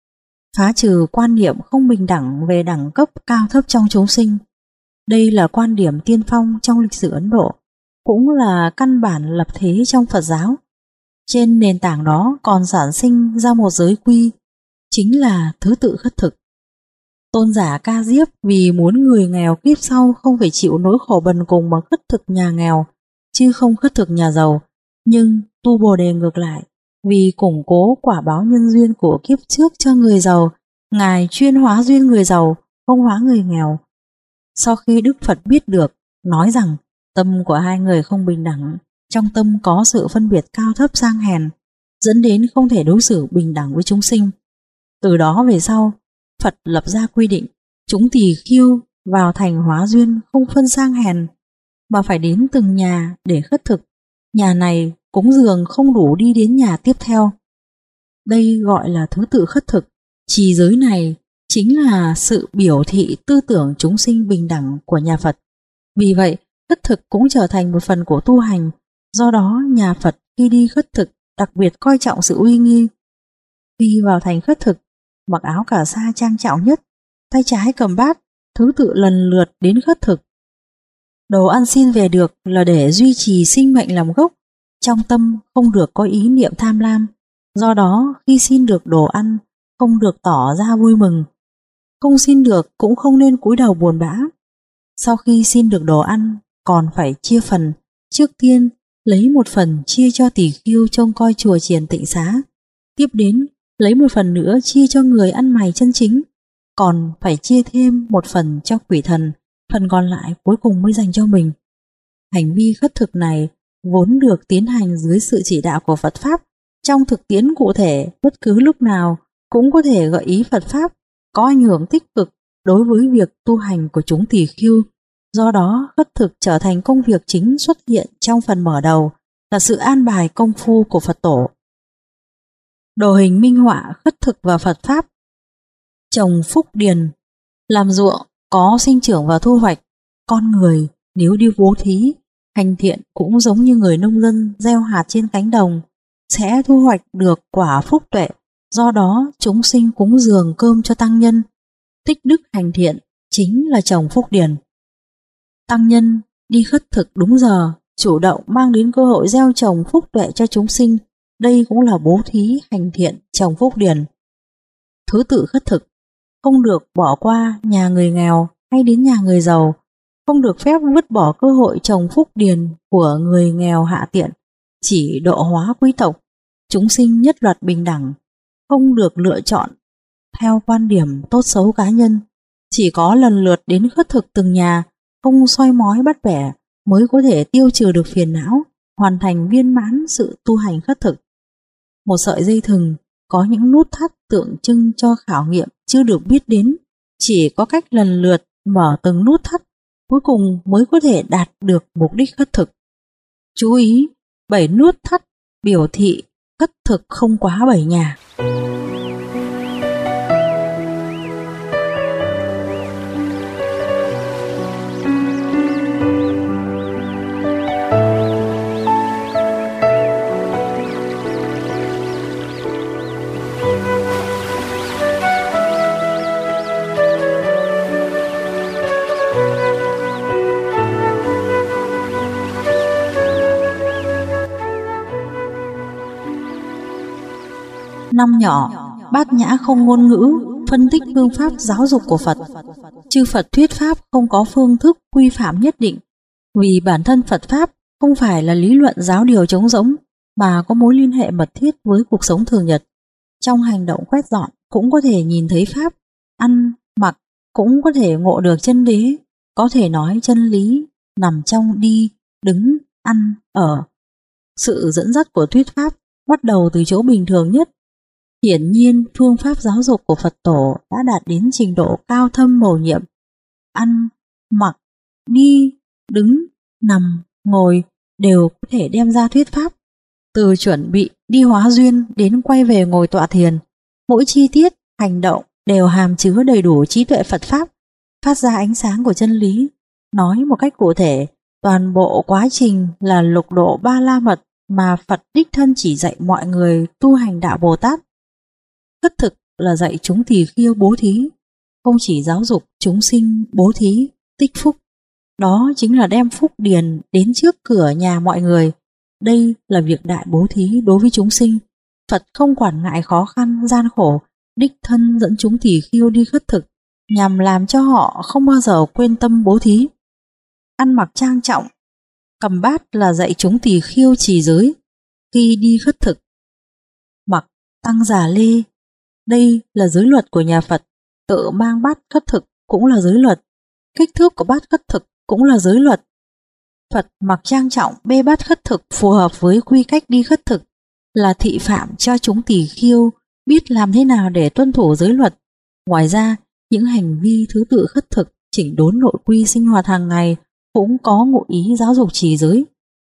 phá trừ quan niệm không bình đẳng về đẳng cấp cao thấp trong chúng sinh. Đây là quan điểm tiên phong trong lịch sử Ấn Độ, cũng là căn bản lập thế trong Phật giáo. Trên nền tảng đó còn sản sinh ra một giới quy, chính là thứ tự khất thực. Tôn giả Ca Diếp vì muốn người nghèo kiếp sau không phải chịu nỗi khổ bần cùng mà khất thực nhà nghèo, chứ không khất thực nhà giàu. Nhưng Tu Bồ Đề ngược lại, vì củng cố quả báo nhân duyên của kiếp trước cho người giàu, Ngài chuyên hóa duyên người giàu, không hóa người nghèo. Sau khi Đức Phật biết được, nói rằng tâm của hai người không bình đẳng, trong tâm có sự phân biệt cao thấp sang hèn, dẫn đến không thể đối xử bình đẳng với chúng sinh. Từ đó về sau, Phật lập ra quy định, chúng tỳ khưu vào thành hóa duyên không phân sang hèn, mà phải đến từng nhà để khất thực. Nhà này cúng dường không đủ đi đến nhà tiếp theo. Đây gọi là thứ tự khất thực. Trì giới này chính là sự biểu thị tư tưởng chúng sinh bình đẳng của nhà Phật. Vì vậy, khất thực cũng trở thành một phần của tu hành. Do đó, nhà Phật khi đi khất thực đặc biệt coi trọng sự uy nghi. Khi vào thành khất thực, mặc áo cà sa trang trọng nhất, tay trái cầm bát, thứ tự lần lượt đến khất thực. Đồ ăn xin về được là để duy trì sinh mệnh làm gốc, trong tâm không được có ý niệm tham lam. Do đó, khi xin được đồ ăn, không được tỏ ra vui mừng. Không xin được cũng không nên cúi đầu buồn bã. Sau khi xin được đồ ăn, còn phải chia phần. Trước tiên, lấy một phần chia cho tỳ khưu trông coi chùa chiền tịnh xá. Tiếp đến, lấy một phần nữa chia cho người ăn mày chân chính. Còn phải chia thêm một phần cho quỷ thần, phần còn lại cuối cùng mới dành cho mình. Hành vi khất thực này vốn được tiến hành dưới sự chỉ đạo của Phật Pháp. Trong thực tiễn cụ thể, bất cứ lúc nào cũng có thể gợi ý Phật Pháp có ảnh hưởng tích cực đối với việc tu hành của chúng tỳ khưu. Do đó, khất thực trở thành công việc chính xuất hiện trong phần mở đầu, là sự an bài công phu của Phật tổ. Đồ hình minh họa khất thực và Phật Pháp. Trồng phúc điền, làm ruộng có sinh trưởng và thu hoạch. Con người nếu đi bố thí, hành thiện cũng giống như người nông dân gieo hạt trên cánh đồng, sẽ thu hoạch được quả phúc tuệ. Do đó, chúng sinh cúng dường cơm cho tăng nhân. Tích đức hành thiện chính là trồng phúc điền. Tăng nhân đi khất thực đúng giờ, chủ động mang đến cơ hội gieo trồng phúc tuệ cho chúng sinh. Đây cũng là bố thí hành thiện trồng phúc điền. Thứ tự khất thực, không được bỏ qua nhà người nghèo hay đến nhà người giàu, không được phép vứt bỏ cơ hội trồng phúc điền của người nghèo hạ tiện, chỉ độ hóa quý tộc, chúng sinh nhất loạt bình đẳng, không được lựa chọn theo quan điểm tốt xấu cá nhân, chỉ có lần lượt đến khất thực từng nhà, không soi mói bắt bẻ mới có thể tiêu trừ được phiền não, hoàn thành viên mãn sự tu hành khất thực. Một sợi dây thừng có những nút thắt tượng trưng cho khảo nghiệm chưa được biết đến, chỉ có cách lần lượt mở từng nút thắt, cuối cùng mới có thể đạt được mục đích khất thực. Chú ý, bảy nút thắt biểu thị khất thực không quá bảy nhà. Năm nhỏ, Bát Nhã không ngôn ngữ, phân tích phương pháp giáo dục của Phật. Chư Phật thuyết pháp không có phương thức quy phạm nhất định, vì bản thân Phật Pháp không phải là lý luận giáo điều trống rỗng, mà có mối liên hệ mật thiết với cuộc sống thường nhật. Trong hành động quét dọn cũng có thể nhìn thấy Pháp, ăn, mặc cũng có thể ngộ được chân đế, có thể nói chân lý nằm trong đi, đứng, ăn, ở. Sự dẫn dắt của thuyết pháp bắt đầu từ chỗ bình thường nhất. Hiển nhiên, phương pháp giáo dục của Phật tổ đã đạt đến trình độ cao thâm mầu nhiệm. Ăn, mặc, đi, đứng, nằm, ngồi đều có thể đem ra thuyết pháp. Từ chuẩn bị đi hóa duyên đến quay về ngồi tọa thiền, mỗi chi tiết, hành động đều hàm chứa đầy đủ trí tuệ Phật Pháp, phát ra ánh sáng của chân lý. Nói một cách cụ thể, toàn bộ quá trình là lục độ ba la mật mà Phật đích thân chỉ dạy mọi người tu hành đạo Bồ Tát. Khất thực là dạy chúng tỳ khưu bố thí, không chỉ giáo dục chúng sinh bố thí, tích phúc. Đó chính là đem phúc điền đến trước cửa nhà mọi người. Đây là việc đại bố thí đối với chúng sinh. Phật không quản ngại khó khăn, gian khổ, đích thân dẫn chúng tỳ khưu đi khất thực, nhằm làm cho họ không bao giờ quên tâm bố thí. Ăn mặc trang trọng, cầm bát là dạy chúng tỳ khưu trì giới khi đi khất thực. Mặc tăng giả lê, đây là giới luật của nhà Phật. Tự mang bát khất thực cũng là giới luật, kích thước của bát khất thực cũng là giới luật. Phật mặc trang trọng bê bát khất thực phù hợp với quy cách đi khất thực, là thị phạm cho chúng tỳ khưu biết làm thế nào để tuân thủ giới luật. Ngoài ra, những hành vi thứ tự khất thực, chỉnh đốn nội quy sinh hoạt hàng ngày cũng có ngụ ý giáo dục trì giới.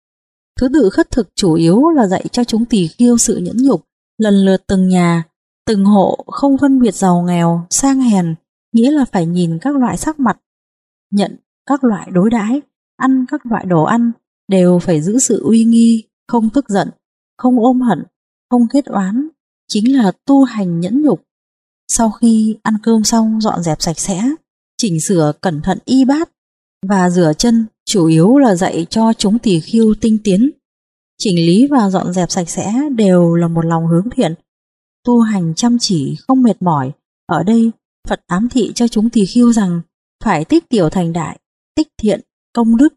Thứ tự khất thực chủ yếu là dạy cho chúng tỳ khưu sự nhẫn nhục, lần lượt từng nhà, từng hộ, không phân biệt giàu nghèo, sang hèn, nghĩa là phải nhìn các loại sắc mặt, nhận các loại đối đãi, ăn các loại đồ ăn, đều phải giữ sự uy nghi, không tức giận, không ôm hận, không kết oán, chính là tu hành nhẫn nhục. Sau khi ăn cơm xong dọn dẹp sạch sẽ, chỉnh sửa cẩn thận y bát và rửa chân, chủ yếu là dạy cho chúng tỳ khưu tinh tiến. Chỉnh lý và dọn dẹp sạch sẽ đều là một lòng hướng thiện, tu hành chăm chỉ không mệt mỏi. Ở đây Phật ám thị cho chúng tỳ khưu rằng phải tích tiểu thành đại, tích thiện, công đức,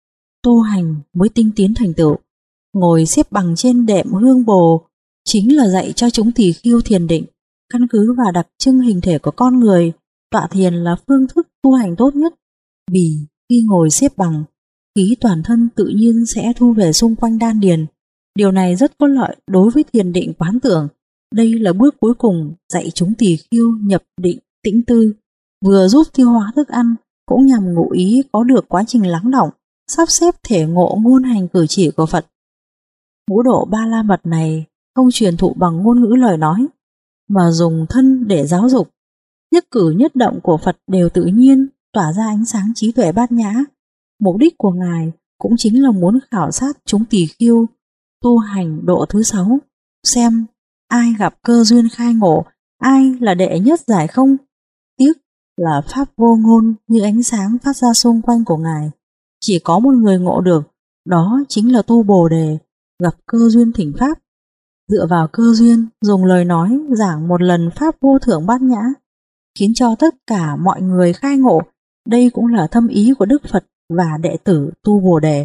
tu hành mới tinh tiến thành tựu. Ngồi xếp bằng trên đệm hương bồ chính là dạy cho chúng tỳ khưu thiền định. Căn cứ vào đặc trưng hình thể của con người, tọa thiền là phương thức tu hành tốt nhất, vì khi ngồi xếp bằng, khí toàn thân tự nhiên sẽ thu về xung quanh đan điền. Điều này rất có lợi đối với thiền định quán tưởng, Đây là bước cuối cùng dạy chúng tỳ khưu nhập định tĩnh tư, vừa giúp tiêu hóa thức ăn, cũng nhằm ngụ ý có được quá trình lắng đọng, sắp xếp thể ngộ ngôn hành cử chỉ của Phật. Ngũ độ ba la mật này không truyền thụ bằng ngôn ngữ lời nói, mà dùng thân để giáo dục. Nhất cử nhất động của Phật đều tự nhiên, tỏa ra ánh sáng trí tuệ bát nhã. Mục đích của Ngài cũng chính là muốn khảo sát chúng tỳ khưu tu hành độ thứ sáu, xem ai gặp cơ duyên khai ngộ, ai là đệ nhất giải không. Tiếc là pháp vô ngôn như ánh sáng phát ra xung quanh của Ngài, chỉ có một người ngộ được, đó chính là tu Bồ Đề, gặp cơ duyên thỉnh pháp. Dựa vào cơ duyên, dùng lời nói giảng một lần pháp vô thượng bát nhã, khiến cho tất cả mọi người khai ngộ. Đây cũng là thâm ý của Đức Phật và đệ tử tu Bồ Đề.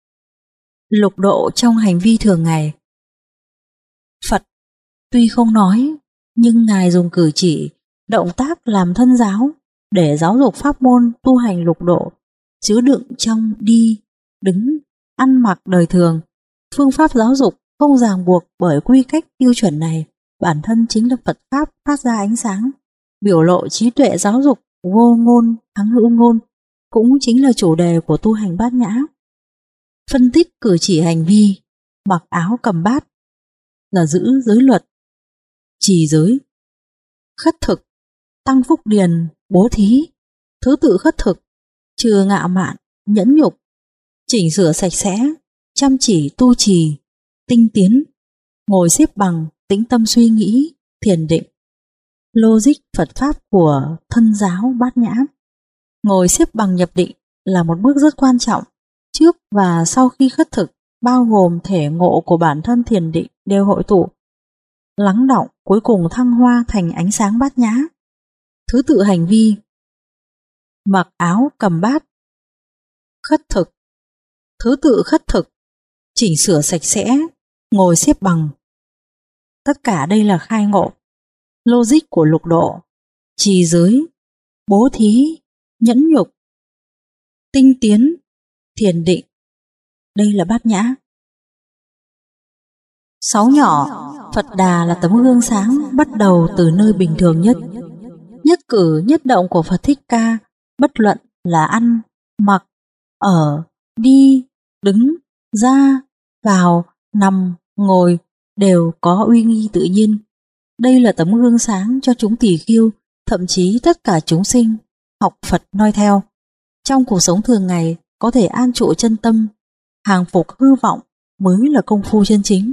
Lục độ trong hành vi thường ngày. Phật tuy không nói, nhưng Ngài dùng cử chỉ, động tác làm thân giáo để giáo dục pháp môn tu hành lục độ, chứa đựng trong đi, đứng, ăn mặc đời thường. Phương pháp giáo dục không ràng buộc bởi quy cách tiêu chuẩn này, bản thân chính là Phật Pháp phát ra ánh sáng, biểu lộ trí tuệ giáo dục vô ngôn thắng hữu ngôn, cũng chính là chủ đề của tu hành bát nhã. Phân tích cử chỉ hành vi, mặc áo cầm bát là giữ giới luật, trì giới, khất thực, tăng phúc điền, bố thí, thứ tự khất thực, trừ ngạo mạn, nhẫn nhục, chỉnh sửa sạch sẽ, chăm chỉ tu trì, tinh tiến, ngồi xếp bằng, tĩnh tâm suy nghĩ, thiền định. Logic Phật Pháp của thân giáo bát nhã. Ngồi xếp bằng nhập định là một bước rất quan trọng. Trước và sau khi khất thực, bao gồm thể ngộ của bản thân thiền định đều hội tụ, lắng đọng, cuối cùng thăng hoa thành ánh sáng bát nhã. Thứ tự hành vi: mặc áo cầm bát, khất thực, thứ tự khất thực, chỉnh sửa sạch sẽ, ngồi xếp bằng. Tất cả đây là khai ngộ. Logic của lục độ: trì giới, bố thí, nhẫn nhục, tinh tiến, thiền định. Đây là bát nhã. Sáu nhỏ, Phật Đà là tấm gương sáng bắt đầu từ nơi bình thường nhất. Nhất cử nhất động của Phật Thích Ca, bất luận là ăn, mặc, ở, đi, đứng, ra, vào, nằm, ngồi đều có uy nghi tự nhiên. Đây là tấm gương sáng cho chúng tỳ khưu, thậm chí tất cả chúng sinh học Phật noi theo. Trong cuộc sống thường ngày có thể an trụ chân tâm, hàng phục hư vọng mới là công phu chân chính.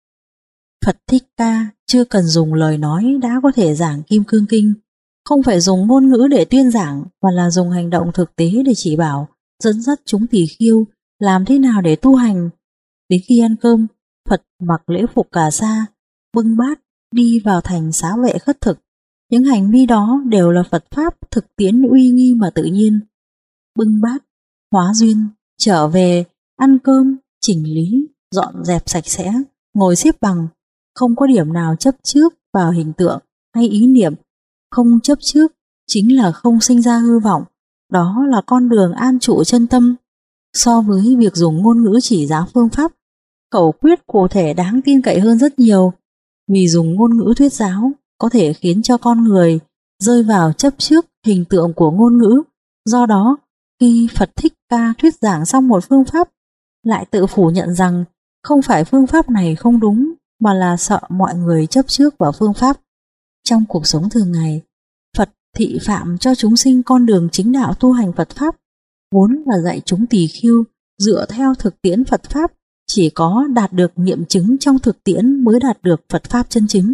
Phật Thích Ca chưa cần dùng lời nói đã có thể giảng Kim Cương Kinh, không phải dùng ngôn ngữ để tuyên giảng, mà là dùng hành động thực tế để chỉ bảo, dẫn dắt chúng tỳ khưu làm thế nào để tu hành. Đến khi ăn cơm, Phật mặc lễ phục cà sa, bưng bát đi vào thành xá vệ khất thực. Những hành vi đó đều là Phật Pháp thực tiễn uy nghi mà tự nhiên. Bưng bát, hóa duyên, trở về, ăn cơm, chỉnh lý, dọn dẹp sạch sẽ, ngồi xếp bằng, không có điểm nào chấp trước vào hình tượng hay ý niệm. Không chấp trước chính là không sinh ra hư vọng, đó là con đường an trụ chân tâm. So với việc dùng ngôn ngữ chỉ giáo phương pháp, khẩu quyết cụ thể đáng tin cậy hơn rất nhiều, vì dùng ngôn ngữ thuyết giáo có thể khiến cho con người rơi vào chấp trước hình tượng của ngôn ngữ. Do đó, khi Phật Thích Ca thuyết giảng xong một phương pháp, lại tự phủ nhận rằng không phải phương pháp này không đúng, mà là sợ mọi người chấp trước vào phương pháp. Trong cuộc sống thường ngày, Phật thị phạm cho chúng sinh con đường chính đạo tu hành Phật Pháp, vốn là dạy chúng tỳ khưu dựa theo thực tiễn Phật Pháp, chỉ có đạt được nghiệm chứng trong thực tiễn mới đạt được Phật Pháp chân chính.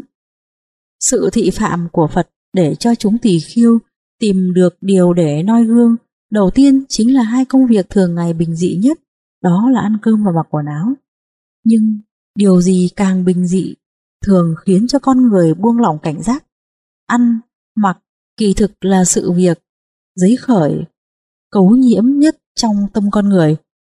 Sự thị phạm của Phật để cho chúng tỳ khưu tìm được điều để noi gương, đầu tiên chính là hai công việc thường ngày bình dị nhất, đó là ăn cơm và mặc quần áo. Nhưng điều gì càng bình dị thường khiến cho con người buông lỏng cảnh giác. Ăn, mặc kỳ thực là sự việc giấy khởi, cấu nhiễm nhất trong tâm con người.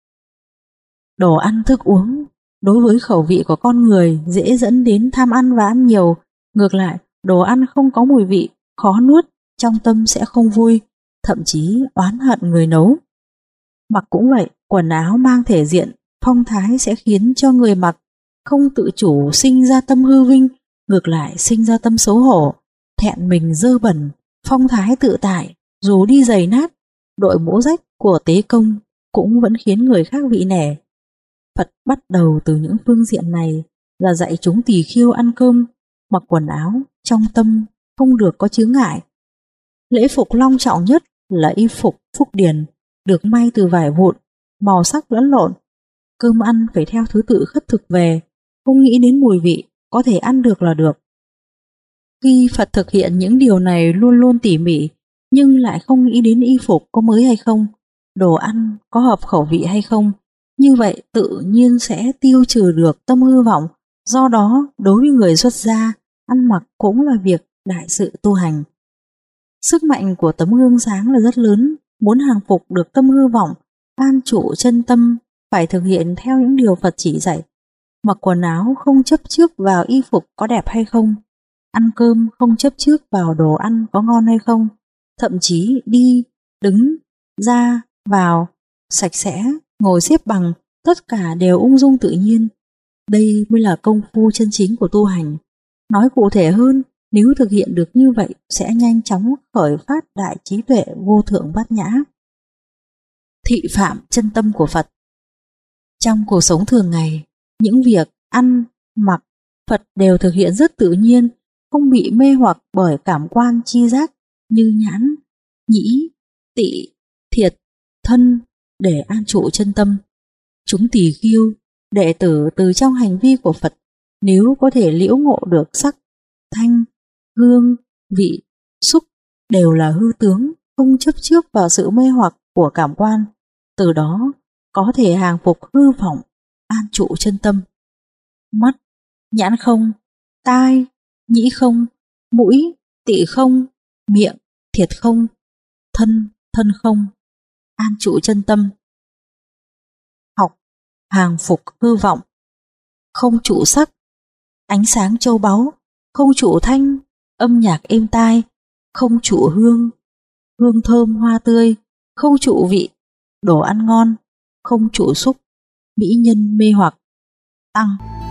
Đồ ăn thức uống đối với khẩu vị của con người dễ dẫn đến tham ăn và ăn nhiều. Ngược lại, đồ ăn không có mùi vị, khó nuốt, trong tâm sẽ không vui, thậm chí oán hận người nấu. Mặc cũng vậy, quần áo mang thể diện, phong thái sẽ khiến cho người mặc không tự chủ sinh ra tâm hư vinh, ngược lại sinh ra tâm xấu hổ, thẹn mình dơ bẩn, phong thái tự tại, dù đi giày nát, đội mũ rách của tế công cũng vẫn khiến người khác vị nể. Phật bắt đầu từ những phương diện này là dạy chúng tỳ khưu ăn cơm, mặc quần áo, trong tâm không được có chướng ngại. Lễ phục long trọng nhất là y phục phúc điền, được may từ vải vụn, màu sắc lẫn lộn. Cơm ăn phải theo thứ tự khất thực về, không nghĩ đến mùi vị, có thể ăn được là được. Khi Phật thực hiện những điều này luôn luôn tỉ mỉ, nhưng lại không nghĩ đến y phục có mới hay không, đồ ăn có hợp khẩu vị hay không, như vậy tự nhiên sẽ tiêu trừ được tâm hư vọng. Do đó, đối với người xuất gia, ăn mặc cũng là việc đại sự tu hành. Sức mạnh của tấm gương sáng là rất lớn, muốn hàng phục được tâm hư vọng, an trụ chân tâm, phải thực hiện theo những điều Phật chỉ dạy. Mặc quần áo không chấp trước vào y phục có đẹp hay không, ăn cơm không chấp trước vào đồ ăn có ngon hay không, thậm chí đi, đứng, ra, vào, sạch sẽ, ngồi xếp bằng, tất cả đều ung dung tự nhiên. Đây mới là công phu chân chính của tu hành. Nói cụ thể hơn, nếu thực hiện được như vậy sẽ nhanh chóng khởi phát đại trí tuệ vô thượng bát nhã. Thị phạm chân tâm của Phật. Trong cuộc sống thường ngày, những việc ăn, mặc, Phật đều thực hiện rất tự nhiên, không bị mê hoặc bởi cảm quan chi giác như nhãn, nhĩ, tị, thiệt, thân để an trụ chân tâm. Chúng tỳ khưu, đệ tử từ trong hành vi của Phật, nếu có thể liễu ngộ được sắc, thanh, hương, vị, xúc đều là hư tướng, không chấp trước vào sự mê hoặc của cảm quan, từ đó có thể hàng phục hư vọng, an trụ chân tâm. Mắt, nhãn không, tai, nhĩ không, mũi, tị không, miệng, thiệt không, thân, thân không, an trụ chân tâm. Học, hàng phục hư vọng, không trụ sắc, ánh sáng châu báu, không trụ thanh, âm nhạc êm tai, không trụ hương, hương thơm hoa tươi, không trụ vị, đồ ăn ngon, không trụ xúc, mỹ nhân mê hoặc, tăng.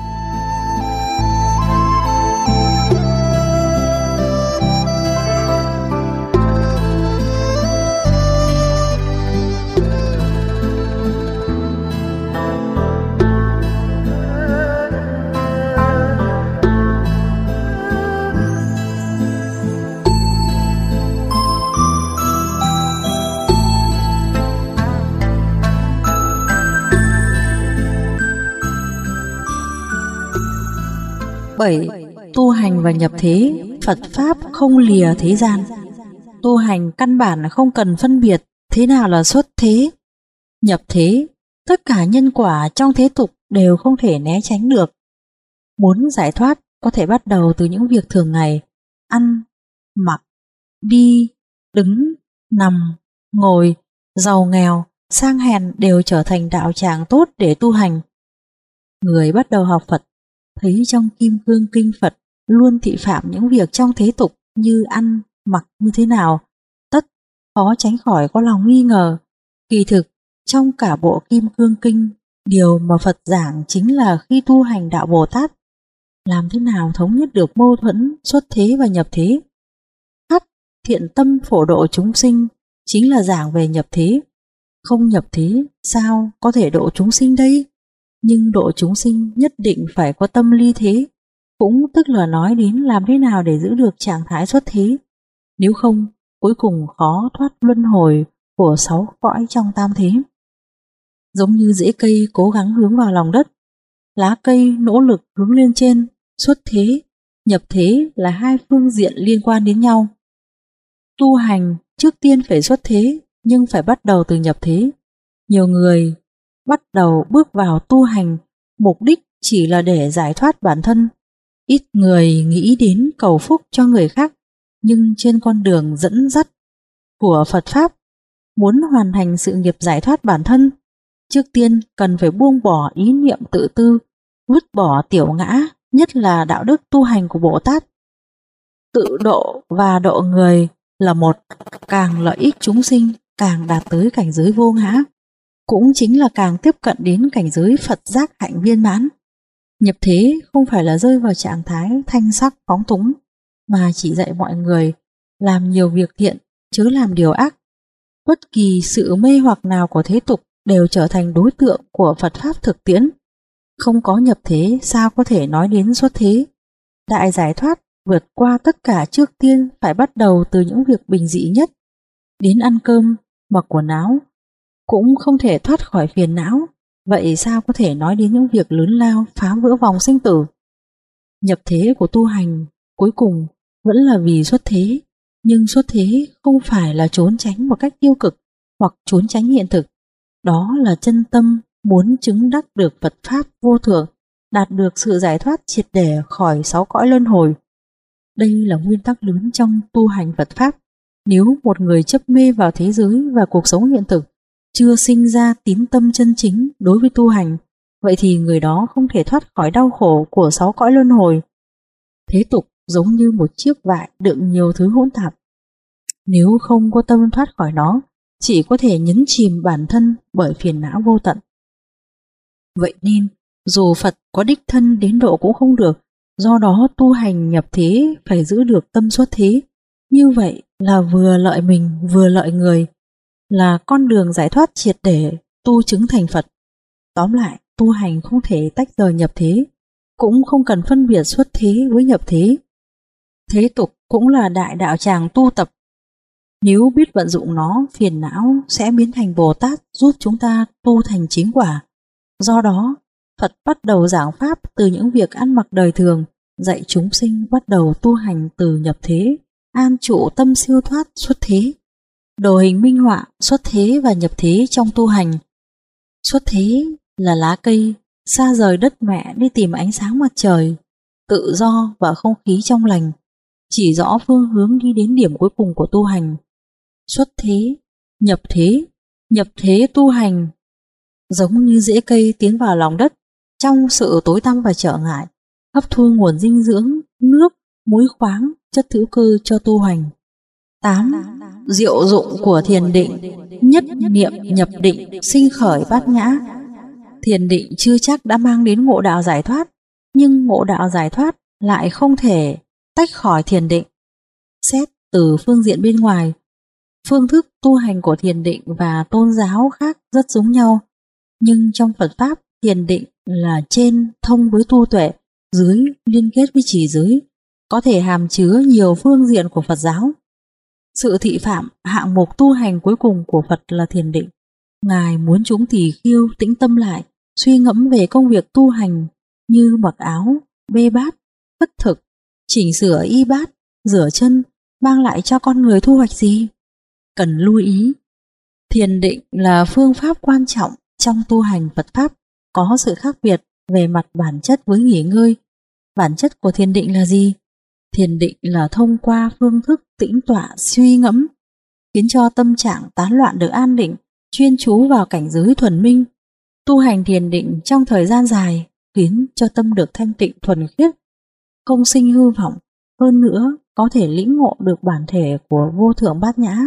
Bảy. Tu hành và nhập thế. Phật Pháp không lìa thế gian. Tu hành căn bản không cần phân biệt thế nào là xuất thế, nhập thế. Tất cả nhân quả trong thế tục đều không thể né tránh được. Muốn giải thoát có thể bắt đầu từ những việc thường ngày, ăn, mặc, đi, đứng, nằm, ngồi, giàu nghèo, sang hèn đều trở thành đạo tràng tốt để tu hành. Người bắt đầu học Phật thấy trong Kim Cương Kinh Phật luôn thị phạm những việc trong thế tục như ăn, mặc như thế nào, tất khó tránh khỏi có lòng nghi ngờ. Kỳ thực, trong cả bộ Kim Cương Kinh, điều mà Phật giảng chính là khi tu hành đạo Bồ Tát, làm thế nào thống nhất được mâu thuẫn xuất thế và nhập thế. Phát thiện tâm phổ độ chúng sinh chính là giảng về nhập thế. Không nhập thế, sao có thể độ chúng sinh đây? Nhưng độ chúng sinh nhất định phải có tâm ly thế, cũng tức là nói đến làm thế nào để giữ được trạng thái xuất thế. Nếu không, cuối cùng khó thoát luân hồi của sáu cõi trong tam thế. Giống như rễ cây cố gắng hướng vào lòng đất, lá cây nỗ lực hướng lên trên, xuất thế, nhập thế là hai phương diện liên quan đến nhau. Tu hành trước tiên phải xuất thế, nhưng phải bắt đầu từ nhập thế. Nhiều người bắt đầu bước vào tu hành, mục đích chỉ là để giải thoát bản thân. Ít người nghĩ đến cầu phúc cho người khác, nhưng trên con đường dẫn dắt của Phật Pháp, muốn hoàn thành sự nghiệp giải thoát bản thân, trước tiên cần phải buông bỏ ý niệm tự tư, vứt bỏ tiểu ngã, nhất là đạo đức tu hành của Bồ Tát. Tự độ và độ người là một, càng lợi ích chúng sinh, càng đạt tới cảnh giới vô ngã, cũng chính là càng tiếp cận đến cảnh giới Phật giác hạnh viên mãn. Nhập thế không phải là rơi vào trạng thái thanh sắc phóng túng, mà chỉ dạy mọi người làm nhiều việc thiện, chớ làm điều ác. Bất kỳ sự mê hoặc nào của thế tục đều trở thành đối tượng của Phật Pháp thực tiễn. Không có nhập thế sao có thể nói đến xuất thế? Đại giải thoát vượt qua tất cả trước tiên phải bắt đầu từ những việc bình dị nhất. Đến ăn cơm, mặc quần áo cũng không thể thoát khỏi phiền não. Vậy sao có thể nói đến những việc lớn lao phá vỡ vòng sinh tử? Nhập thế của tu hành cuối cùng vẫn là vì xuất thế, nhưng xuất thế không phải là trốn tránh một cách tiêu cực hoặc trốn tránh hiện thực. Đó là chân tâm muốn chứng đắc được Phật Pháp vô thượng, đạt được sự giải thoát triệt để khỏi sáu cõi luân hồi. Đây là nguyên tắc lớn trong tu hành Phật Pháp. Nếu một người chấp mê vào thế giới và cuộc sống hiện thực, chưa sinh ra tín tâm chân chính đối với tu hành, vậy thì người đó không thể thoát khỏi đau khổ của sáu cõi luân hồi. Thế tục giống như một chiếc vại đựng nhiều thứ hỗn tạp. Nếu không có tâm thoát khỏi nó, chỉ có thể nhấn chìm bản thân bởi phiền não vô tận. Vậy nên, dù Phật có đích thân đến độ cũng không được, do đó tu hành nhập thế phải giữ được tâm xuất thế. Như vậy là vừa lợi mình vừa lợi người, là con đường giải thoát triệt để tu chứng thành Phật. Tóm lại, tu hành không thể tách rời nhập thế, cũng không cần phân biệt xuất thế với nhập thế. Thế tục cũng là đại đạo tràng tu tập. Nếu biết vận dụng nó, phiền não sẽ biến thành Bồ Tát giúp chúng ta tu thành chính quả. Do đó, Phật bắt đầu giảng pháp từ những việc ăn mặc đời thường, dạy chúng sinh bắt đầu tu hành từ nhập thế, an trụ tâm siêu thoát xuất thế. Đồ hình minh họa xuất thế và nhập thế trong tu hành. Xuất thế là lá cây xa rời đất mẹ đi tìm ánh sáng mặt trời, tự do và không khí trong lành, chỉ rõ phương hướng đi đến điểm cuối cùng của tu hành. Xuất thế, nhập thế, nhập thế tu hành giống như rễ cây tiến vào lòng đất trong sự tối tăm và trở ngại, hấp thu nguồn dinh dưỡng, nước, muối khoáng, chất hữu cơ cho tu hành. tám. Diệu dụng của thiền định. Nhất niệm nhập định sinh khởi bát nhã. Thiền định chưa chắc đã mang đến ngộ đạo giải thoát, nhưng ngộ đạo giải thoát lại không thể tách khỏi thiền định. Xét từ phương diện bên ngoài, phương thức tu hành của thiền định và tôn giáo khác rất giống nhau, nhưng trong Phật Pháp, thiền định là trên thông với tu tuệ, dưới liên kết với chỉ giới, có thể hàm chứa nhiều phương diện của Phật giáo. Sự thị phạm hạng mục tu hành cuối cùng của Phật là thiền định. Ngài muốn chúng tỳ khưu tĩnh tâm lại, suy ngẫm về công việc tu hành như mặc áo, bê bát, khất thực, chỉnh sửa y bát, rửa chân, mang lại cho con người thu hoạch gì? Cần lưu ý, thiền định là phương pháp quan trọng trong tu hành Phật Pháp, có sự khác biệt về mặt bản chất với nghỉ ngơi. Bản chất của thiền định là gì? Thiền định là thông qua phương thức tĩnh tọa suy ngẫm, khiến cho tâm trạng tán loạn được an định, chuyên chú vào cảnh giới thuần minh. Tu hành thiền định trong thời gian dài khiến cho tâm được thanh tịnh thuần khiết, không sinh hư vọng, hơn nữa có thể lĩnh ngộ được bản thể của vô thượng bát nhã.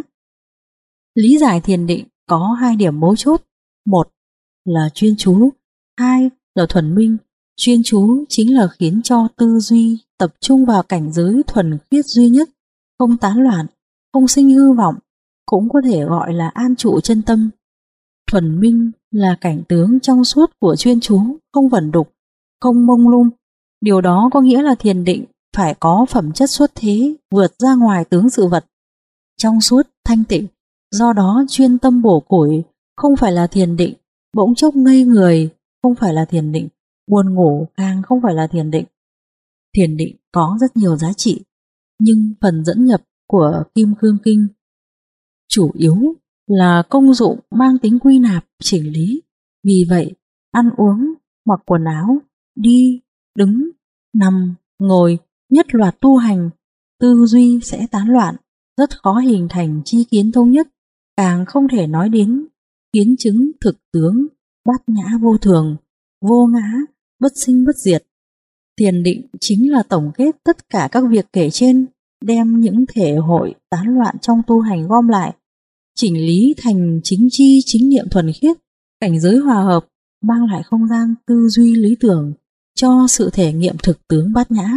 Lý giải thiền định có hai điểm mấu chốt. Một là chuyên chú, hai là thuần minh. Chuyên chú chính là khiến cho tư duy tập trung vào cảnh giới thuần khiết duy nhất, không tán loạn, không sinh hư vọng, cũng có thể gọi là an trụ chân tâm. Thuần minh là cảnh tướng trong suốt của chuyên chú, không vẩn đục, không mông lung. Điều đó có nghĩa là thiền định phải có phẩm chất xuất thế, vượt ra ngoài tướng sự vật, trong suốt, thanh tịnh. Do đó chuyên tâm bổ củi không phải là thiền định, bỗng chốc ngây người không phải là thiền định, buồn ngủ càng không phải là thiền định. Thiền định có rất nhiều giá trị, nhưng phần dẫn nhập của Kim Cương Kinh chủ yếu là công dụng mang tính quy nạp, chỉnh lý. Vì vậy, ăn uống, mặc quần áo, đi, đứng, nằm, ngồi, nhất loạt tu hành, tư duy sẽ tán loạn, rất khó hình thành chi kiến thống nhất, càng không thể nói đến kiến chứng thực tướng, bát nhã vô thường, vô ngã, bất sinh bất diệt. Thiền định chính là tổng kết tất cả các việc kể trên, đem những thể hội tán loạn trong tu hành gom lại, chỉnh lý thành chính chi chính niệm thuần khiết, cảnh giới hòa hợp, mang lại không gian tư duy lý tưởng cho sự thể nghiệm thực tướng bát nhã.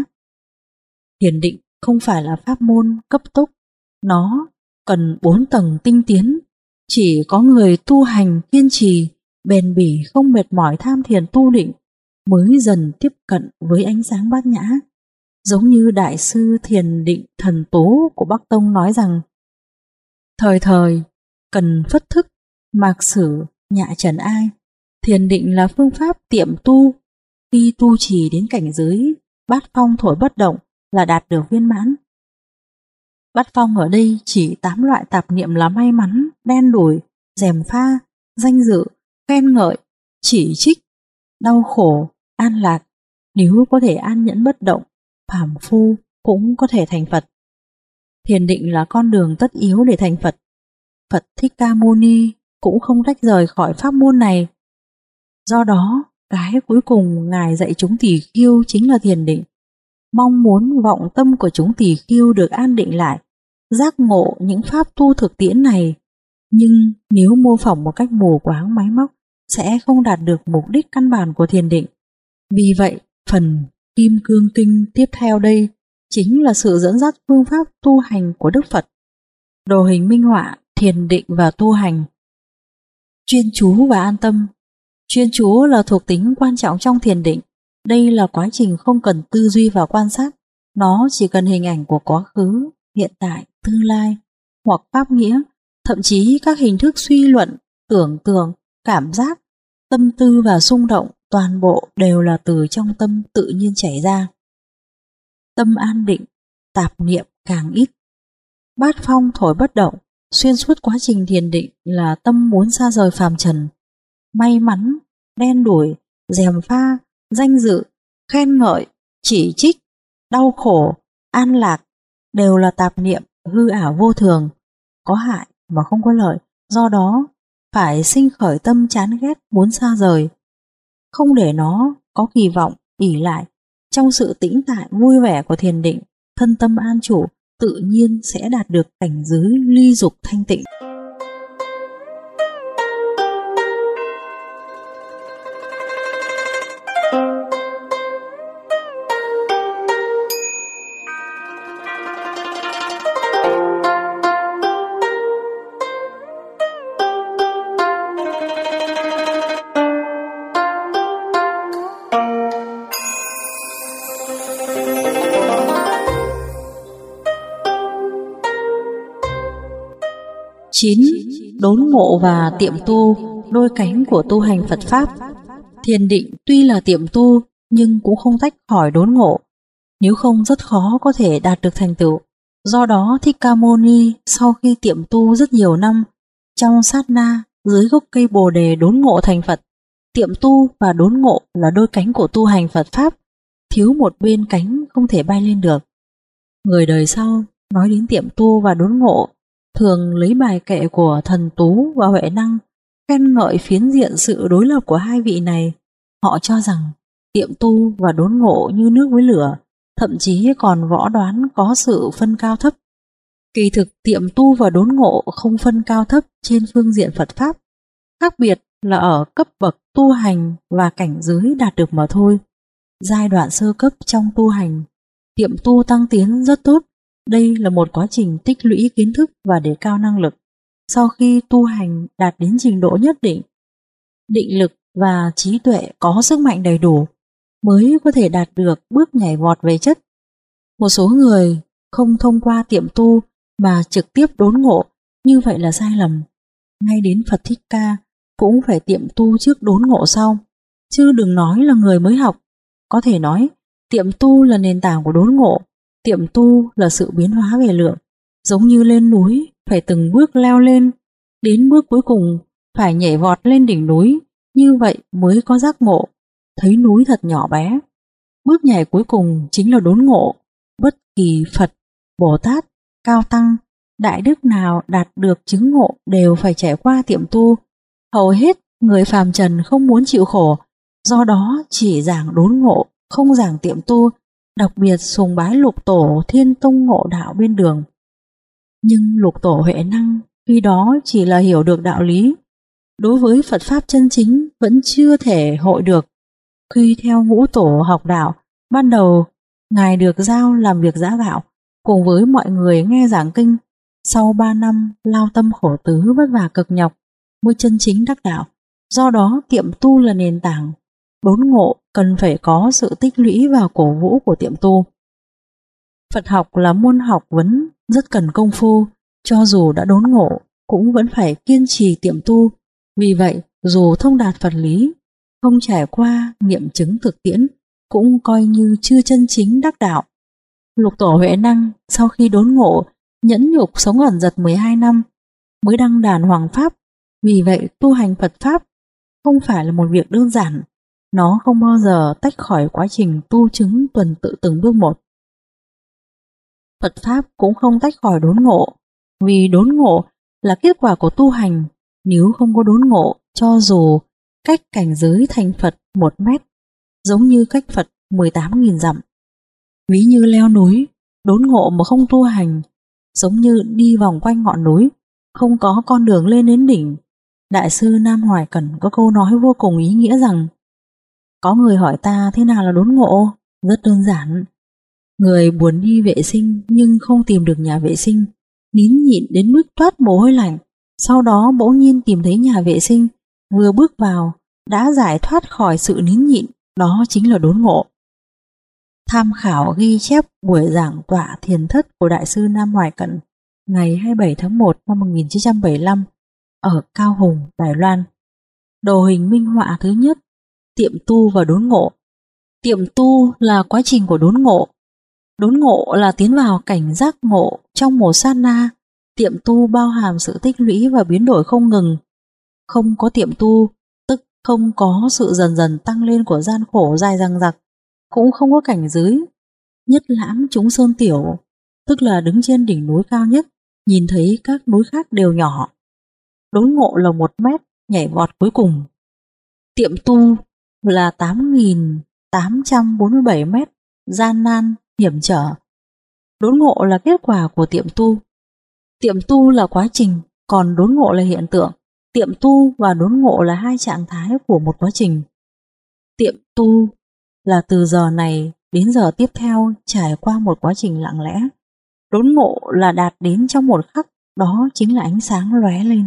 Thiền định không phải là pháp môn cấp tốc, nó cần bốn tầng tinh tiến. Chỉ có người tu hành kiên trì, bền bỉ không mệt mỏi tham thiền tu định mới dần tiếp cận với ánh sáng bát nhã. Giống như Đại sư Thiền Định Thần Tú của Bắc Tông nói rằng: thời thời cần phất thức, mạc sử nhạ trần ai. Thiền định là phương pháp tiệm tu, khi tu trì đến cảnh giới bát phong thổi bất động là đạt được viên mãn. Bát phong ở đây chỉ tám loại tạp niệm là may mắn, đen đủi, gièm pha, danh dự, khen ngợi, chỉ trích, đau khổ, an lạc. Nếu có thể an nhẫn bất động, phàm phu cũng có thể thành Phật. Thiền định là con đường tất yếu để thành Phật. Phật Thích Ca Mâu Ni cũng không tách rời khỏi pháp môn này. Do đó, cái cuối cùng Ngài dạy chúng tỳ khưu chính là thiền định. Mong muốn vọng tâm của chúng tỳ khưu được an định lại, giác ngộ những pháp tu thực tiễn này. Nhưng nếu mô phỏng một cách mù quáng máy móc sẽ không đạt được mục đích căn bản của thiền định. Vì vậy, phần Kim Cương Kinh tiếp theo đây chính là sự dẫn dắt phương pháp tu hành của Đức Phật. Đồ hình minh họa thiền định và tu hành. Chuyên chú và an tâm. Chuyên chú là thuộc tính quan trọng trong thiền định. Đây là quá trình không cần tư duy và quan sát. Nó chỉ cần hình ảnh của quá khứ, hiện tại, tương lai, hoặc pháp nghĩa, thậm chí các hình thức suy luận, tưởng tượng, cảm giác, tâm tư và xung động, toàn bộ đều là từ trong tâm tự nhiên chảy ra. Tâm an định, tạp niệm càng ít. Bát phong thổi bất động, xuyên suốt quá trình thiền định là tâm muốn xa rời phàm trần. May mắn, đen đủi, gièm pha, danh dự, khen ngợi, chỉ trích, đau khổ, an lạc đều là tạp niệm hư ảo vô thường, có hại mà không có lợi. Do đó phải sinh khởi tâm chán ghét muốn xa rời, không để nó có kỳ vọng ỷ lại. Trong sự tĩnh tại vui vẻ của thiền định, thân tâm an trụ, tự nhiên sẽ đạt được cảnh giới ly dục thanh tịnh. chín. Đốn ngộ và tiệm tu, đôi cánh của tu hành Phật Pháp. Thiền định tuy là tiệm tu nhưng cũng không tách khỏi đốn ngộ, nếu không rất khó có thể đạt được thành tựu. Do đó Thích Ca Mâu Ni sau khi tiệm tu rất nhiều năm, trong sát na dưới gốc cây Bồ Đề đốn ngộ thành Phật. Tiệm tu và đốn ngộ là đôi cánh của tu hành Phật Pháp, thiếu một bên cánh không thể bay lên được. Người đời sau nói đến tiệm tu và đốn ngộ thường lấy bài kệ của Thần Tú và Huệ Năng khen ngợi phiến diện sự đối lập của hai vị này. Họ cho rằng tiệm tu và đốn ngộ như nước với lửa, thậm chí còn võ đoán có sự phân cao thấp. Kỳ thực tiệm tu và đốn ngộ không phân cao thấp trên phương diện Phật Pháp, khác biệt là ở cấp bậc tu hành và cảnh giới đạt được mà thôi. Giai đoạn sơ cấp trong tu hành, tiệm tu tăng tiến rất tốt. Đây là một quá trình tích lũy kiến thức và đề cao năng lực. Sau khi tu hành đạt đến trình độ nhất định, định lực và trí tuệ có sức mạnh đầy đủ, mới có thể đạt được bước nhảy vọt về chất. Một số người không thông qua tiệm tu mà trực tiếp đốn ngộ, như vậy là sai lầm. Ngay đến Phật Thích Ca cũng phải tiệm tu trước đốn ngộ sau, chứ đừng nói là người mới học. Có thể nói tiệm tu là nền tảng của đốn ngộ. Tiệm tu là sự biến hóa về lượng, giống như lên núi phải từng bước leo lên, đến bước cuối cùng phải nhảy vọt lên đỉnh núi, như vậy mới có giác ngộ, thấy núi thật nhỏ bé. Bước nhảy cuối cùng chính là đốn ngộ. Bất kỳ Phật, Bồ Tát, Cao Tăng, Đại Đức nào đạt được chứng ngộ đều phải trải qua tiệm tu. Hầu hết người phàm trần không muốn chịu khổ, do đó chỉ giảng đốn ngộ, không giảng tiệm tu, đặc biệt sùng bái Lục Tổ Thiên Tông ngộ đạo bên đường. Nhưng Lục Tổ Huệ Năng khi đó chỉ là hiểu được đạo lý, đối với Phật Pháp chân chính vẫn chưa thể hội được. Khi theo ngũ tổ học đạo, ban đầu Ngài được giao làm việc giã gạo, cùng với mọi người nghe giảng kinh. Sau ba năm lao tâm khổ tứ vất vả cực nhọc mới chân chính đắc đạo. Do đó tiệm tu là nền tảng. Đốn ngộ cần phải có sự tích lũy và cổ vũ của tiệm tu. Phật học là môn học vấn rất cần công phu, cho dù đã đốn ngộ cũng vẫn phải kiên trì tiệm tu. Vì vậy, dù thông đạt Phật lý, không trải qua nghiệm chứng thực tiễn, cũng coi như chưa chân chính đắc đạo. Lục tổ Huệ Năng sau khi đốn ngộ, nhẫn nhục sống ẩn dật mười hai năm mới đăng đàn Hoàng Pháp. Vì vậy, tu hành Phật Pháp không phải là một việc đơn giản. Nó không bao giờ tách khỏi quá trình tu chứng tuần tự từng bước một. Phật Pháp cũng không tách khỏi đốn ngộ, vì đốn ngộ là kết quả của tu hành. Nếu không có đốn ngộ, cho dù cách cảnh giới thành Phật một mét, giống như cách Phật mười tám nghìn dặm. Ví như leo núi, đốn ngộ mà không tu hành, giống như đi vòng quanh ngọn núi, không có con đường lên đến đỉnh. Đại sư Nam Hoài Cẩn có câu nói vô cùng ý nghĩa rằng: có người hỏi ta thế nào là đốn ngộ? Rất đơn giản. Người buồn đi vệ sinh nhưng không tìm được nhà vệ sinh, nín nhịn đến mức toát mồ hôi lạnh, sau đó bỗng nhiên tìm thấy nhà vệ sinh, vừa bước vào đã giải thoát khỏi sự nín nhịn, đó chính là đốn ngộ. Tham khảo ghi chép buổi giảng tọa thiền thất của Đại sư Nam Hoài Cẩn ngày hai mươi bảy tháng một năm một nghìn chín trăm bảy mươi lăm ở Cao Hùng, Đài Loan. Đồ hình minh họa thứ nhất: tiệm tu và đốn ngộ. Tiệm tu là quá trình của đốn ngộ. Đốn ngộ là tiến vào cảnh giác ngộ trong một sát na. Tiệm tu bao hàm sự tích lũy và biến đổi không ngừng. Không có tiệm tu, tức không có sự dần dần tăng lên của gian khổ dài dằng dặc, cũng không có cảnh giới nhất lãm chúng sơn tiểu, tức là đứng trên đỉnh núi cao nhất, nhìn thấy các núi khác đều nhỏ. Đốn ngộ là một mét nhảy vọt cuối cùng. Tiệm tu là tám nghìn tám trăm bốn mươi bảy mét gian nan hiểm trở. Đốn ngộ là kết quả của tiệm tu. Tiệm tu là quá trình, còn đốn ngộ là hiện tượng. Tiệm tu và đốn ngộ là hai trạng thái của một quá trình. Tiệm tu là từ giờ này đến giờ tiếp theo trải qua một quá trình lặng lẽ. Đốn ngộ là đạt đến trong một khắc, đó chính là ánh sáng lóe lên.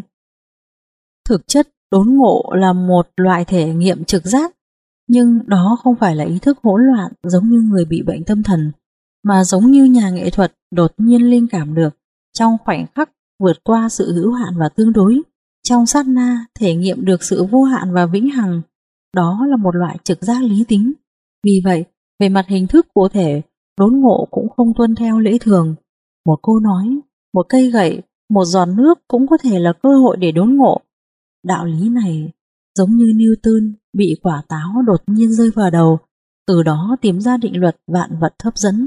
Thực chất, đốn ngộ là một loại thể nghiệm trực giác, nhưng đó không phải là ý thức hỗn loạn giống như người bị bệnh tâm thần, mà giống như nhà nghệ thuật đột nhiên linh cảm được, trong khoảnh khắc vượt qua sự hữu hạn và tương đối, trong sát na thể nghiệm được sự vô hạn và vĩnh hằng. Đó là một loại trực giác lý tính. Vì vậy, về mặt hình thức cụ thể, đốn ngộ cũng không tuân theo lễ thường. Một câu nói, một cây gậy, một giọt nước cũng có thể là cơ hội để đốn ngộ. Đạo lý này giống như Newton bị quả táo đột nhiên rơi vào đầu, từ đó tìm ra định luật vạn vật hấp dẫn.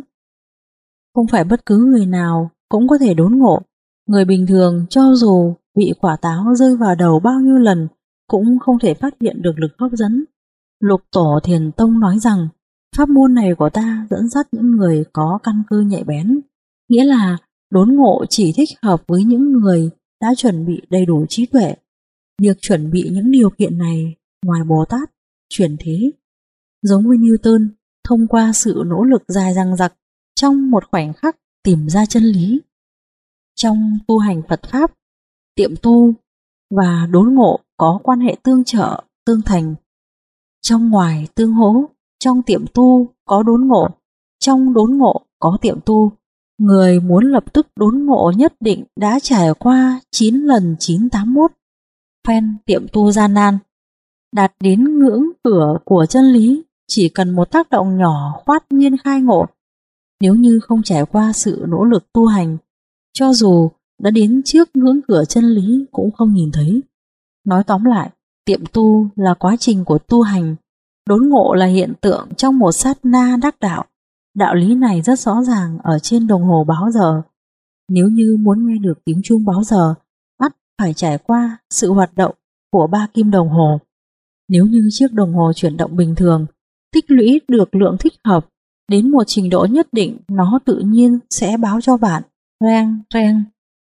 Không phải bất cứ người nào cũng có thể đốn ngộ. Người bình thường cho dù bị quả táo rơi vào đầu bao nhiêu lần cũng không thể phát hiện được lực hấp dẫn. Lục tổ Thiền Tông nói rằng pháp môn này của ta dẫn dắt những người có căn cơ nhạy bén, nghĩa là đốn ngộ chỉ thích hợp với những người đã chuẩn bị đầy đủ trí tuệ. Việc chuẩn bị những điều kiện này ngoài Bồ Tát, chuyển thế, giống với Newton, thông qua sự nỗ lực dài dằng dặc trong một khoảnh khắc tìm ra chân lý. Trong tu hành Phật Pháp, tiệm tu và đốn ngộ có quan hệ tương trợ, tương thành. Trong ngoài tương hỗ, trong tiệm tu có đốn ngộ, trong đốn ngộ có tiệm tu. Người muốn lập tức đốn ngộ nhất định đã trải qua chín lần chín tám mốt phen tiệm tu gian nan. Đạt đến ngưỡng cửa của chân lý chỉ cần một tác động nhỏ khoát nhiên khai ngộ. Nếu như không trải qua sự nỗ lực tu hành, cho dù đã đến trước ngưỡng cửa chân lý cũng không nhìn thấy. Nói tóm lại, tiệm tu là quá trình của tu hành, đốn ngộ là hiện tượng trong một sát na đắc đạo. Đạo lý này rất rõ ràng ở trên đồng hồ báo giờ. Nếu như muốn nghe được tiếng chuông báo giờ, ắt phải trải qua sự hoạt động của ba kim đồng hồ. Nếu như chiếc đồng hồ chuyển động bình thường, tích lũy được lượng thích hợp, đến một trình độ nhất định nó tự nhiên sẽ báo cho bạn reng reng.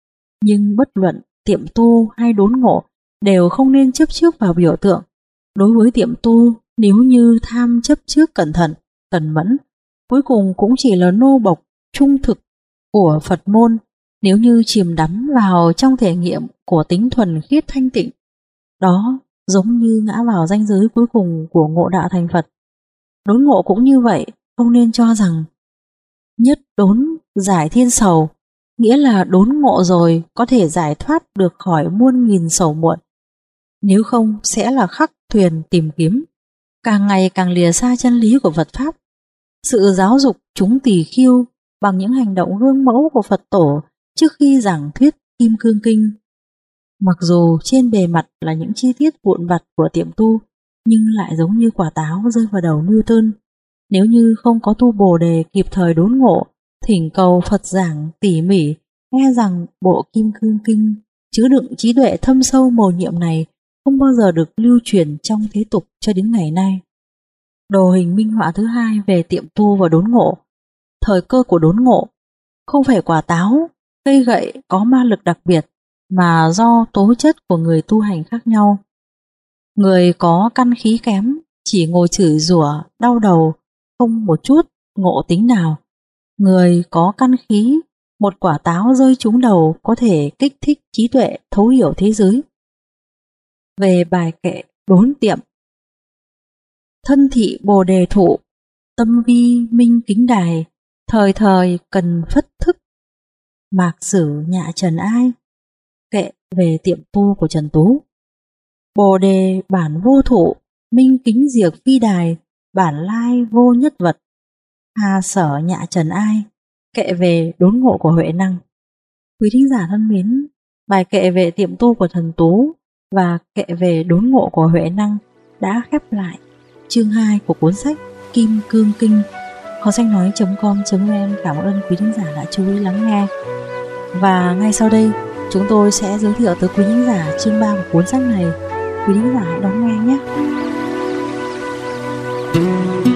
Nhưng bất luận tiệm tu hay đốn ngộ đều không nên chấp trước vào biểu tượng. Đối với tiệm tu, Nếu như tham chấp trước cẩn thận, cần mẫn, cuối cùng cũng chỉ là nô bộc trung thực của Phật môn. Nếu như chìm đắm vào trong thể nghiệm của tính thuần khiết thanh tịnh, đó giống như ngã vào ranh giới cuối cùng của ngộ đạo thành Phật. Đốn ngộ cũng như vậy, không nên cho rằng nhất đốn giải thiên sầu, nghĩa là đốn ngộ rồi có thể giải thoát được khỏi muôn nghìn sầu muộn. Nếu không sẽ là khắc thuyền tìm kiếm, càng ngày càng lìa xa chân lý của Phật Pháp. Sự giáo dục chúng tỳ khiêu bằng những hành động gương mẫu của Phật Tổ trước khi giảng thuyết Kim Cương Kinh, mặc dù trên bề mặt là những chi tiết vụn vặt của tiệm tu, nhưng lại giống như quả táo rơi vào đầu Newton. Nếu như không có tu Bồ Đề kịp thời đốn ngộ, thỉnh cầu Phật giảng tỉ mỉ, e rằng bộ Kim Cương Kinh chứa đựng trí tuệ thâm sâu mầu nhiệm này không bao giờ được lưu truyền trong thế tục cho đến ngày nay. Đồ hình minh họa thứ hai về tiệm tu và đốn ngộ. Thời cơ của đốn ngộ không phải quả táo, cây gậy có ma lực đặc biệt, mà do tố chất của người tu hành khác nhau. Người có căn khí kém chỉ ngồi chửi rủa, đau đầu, không một chút ngộ tính nào. Người có căn khí, một quả táo rơi trúng đầu có thể kích thích trí tuệ thấu hiểu thế giới. Về bài kệ đốn tiệm: thân thị Bồ Đề thụ, tâm vi minh kính đài, thời thời cần phất thức, mạc sử nhạ trần ai. Kệ về tiệm tu của Trần Tú. Bồ Đề bản vô thụ, minh kính diệt phi đài, bản lai vô nhất vật, hà sở nhạ trần ai. Kệ về đốn ngộ của Huệ Năng. Quý thính giả thân mến, bài kệ về tiệm tu của Thần Tú và kệ về đốn ngộ của Huệ Năng đã khép lại chương hai của cuốn sách Kim Cương Kinh. Kho sách nói chấm com chấm vn cảm ơn quý thính giả đã chú ý lắng nghe. Và ngay sau đây, chúng tôi sẽ giới thiệu tới quý thính giả chương ba của cuốn sách này. Quý thính giả hãy đón nghe nhé.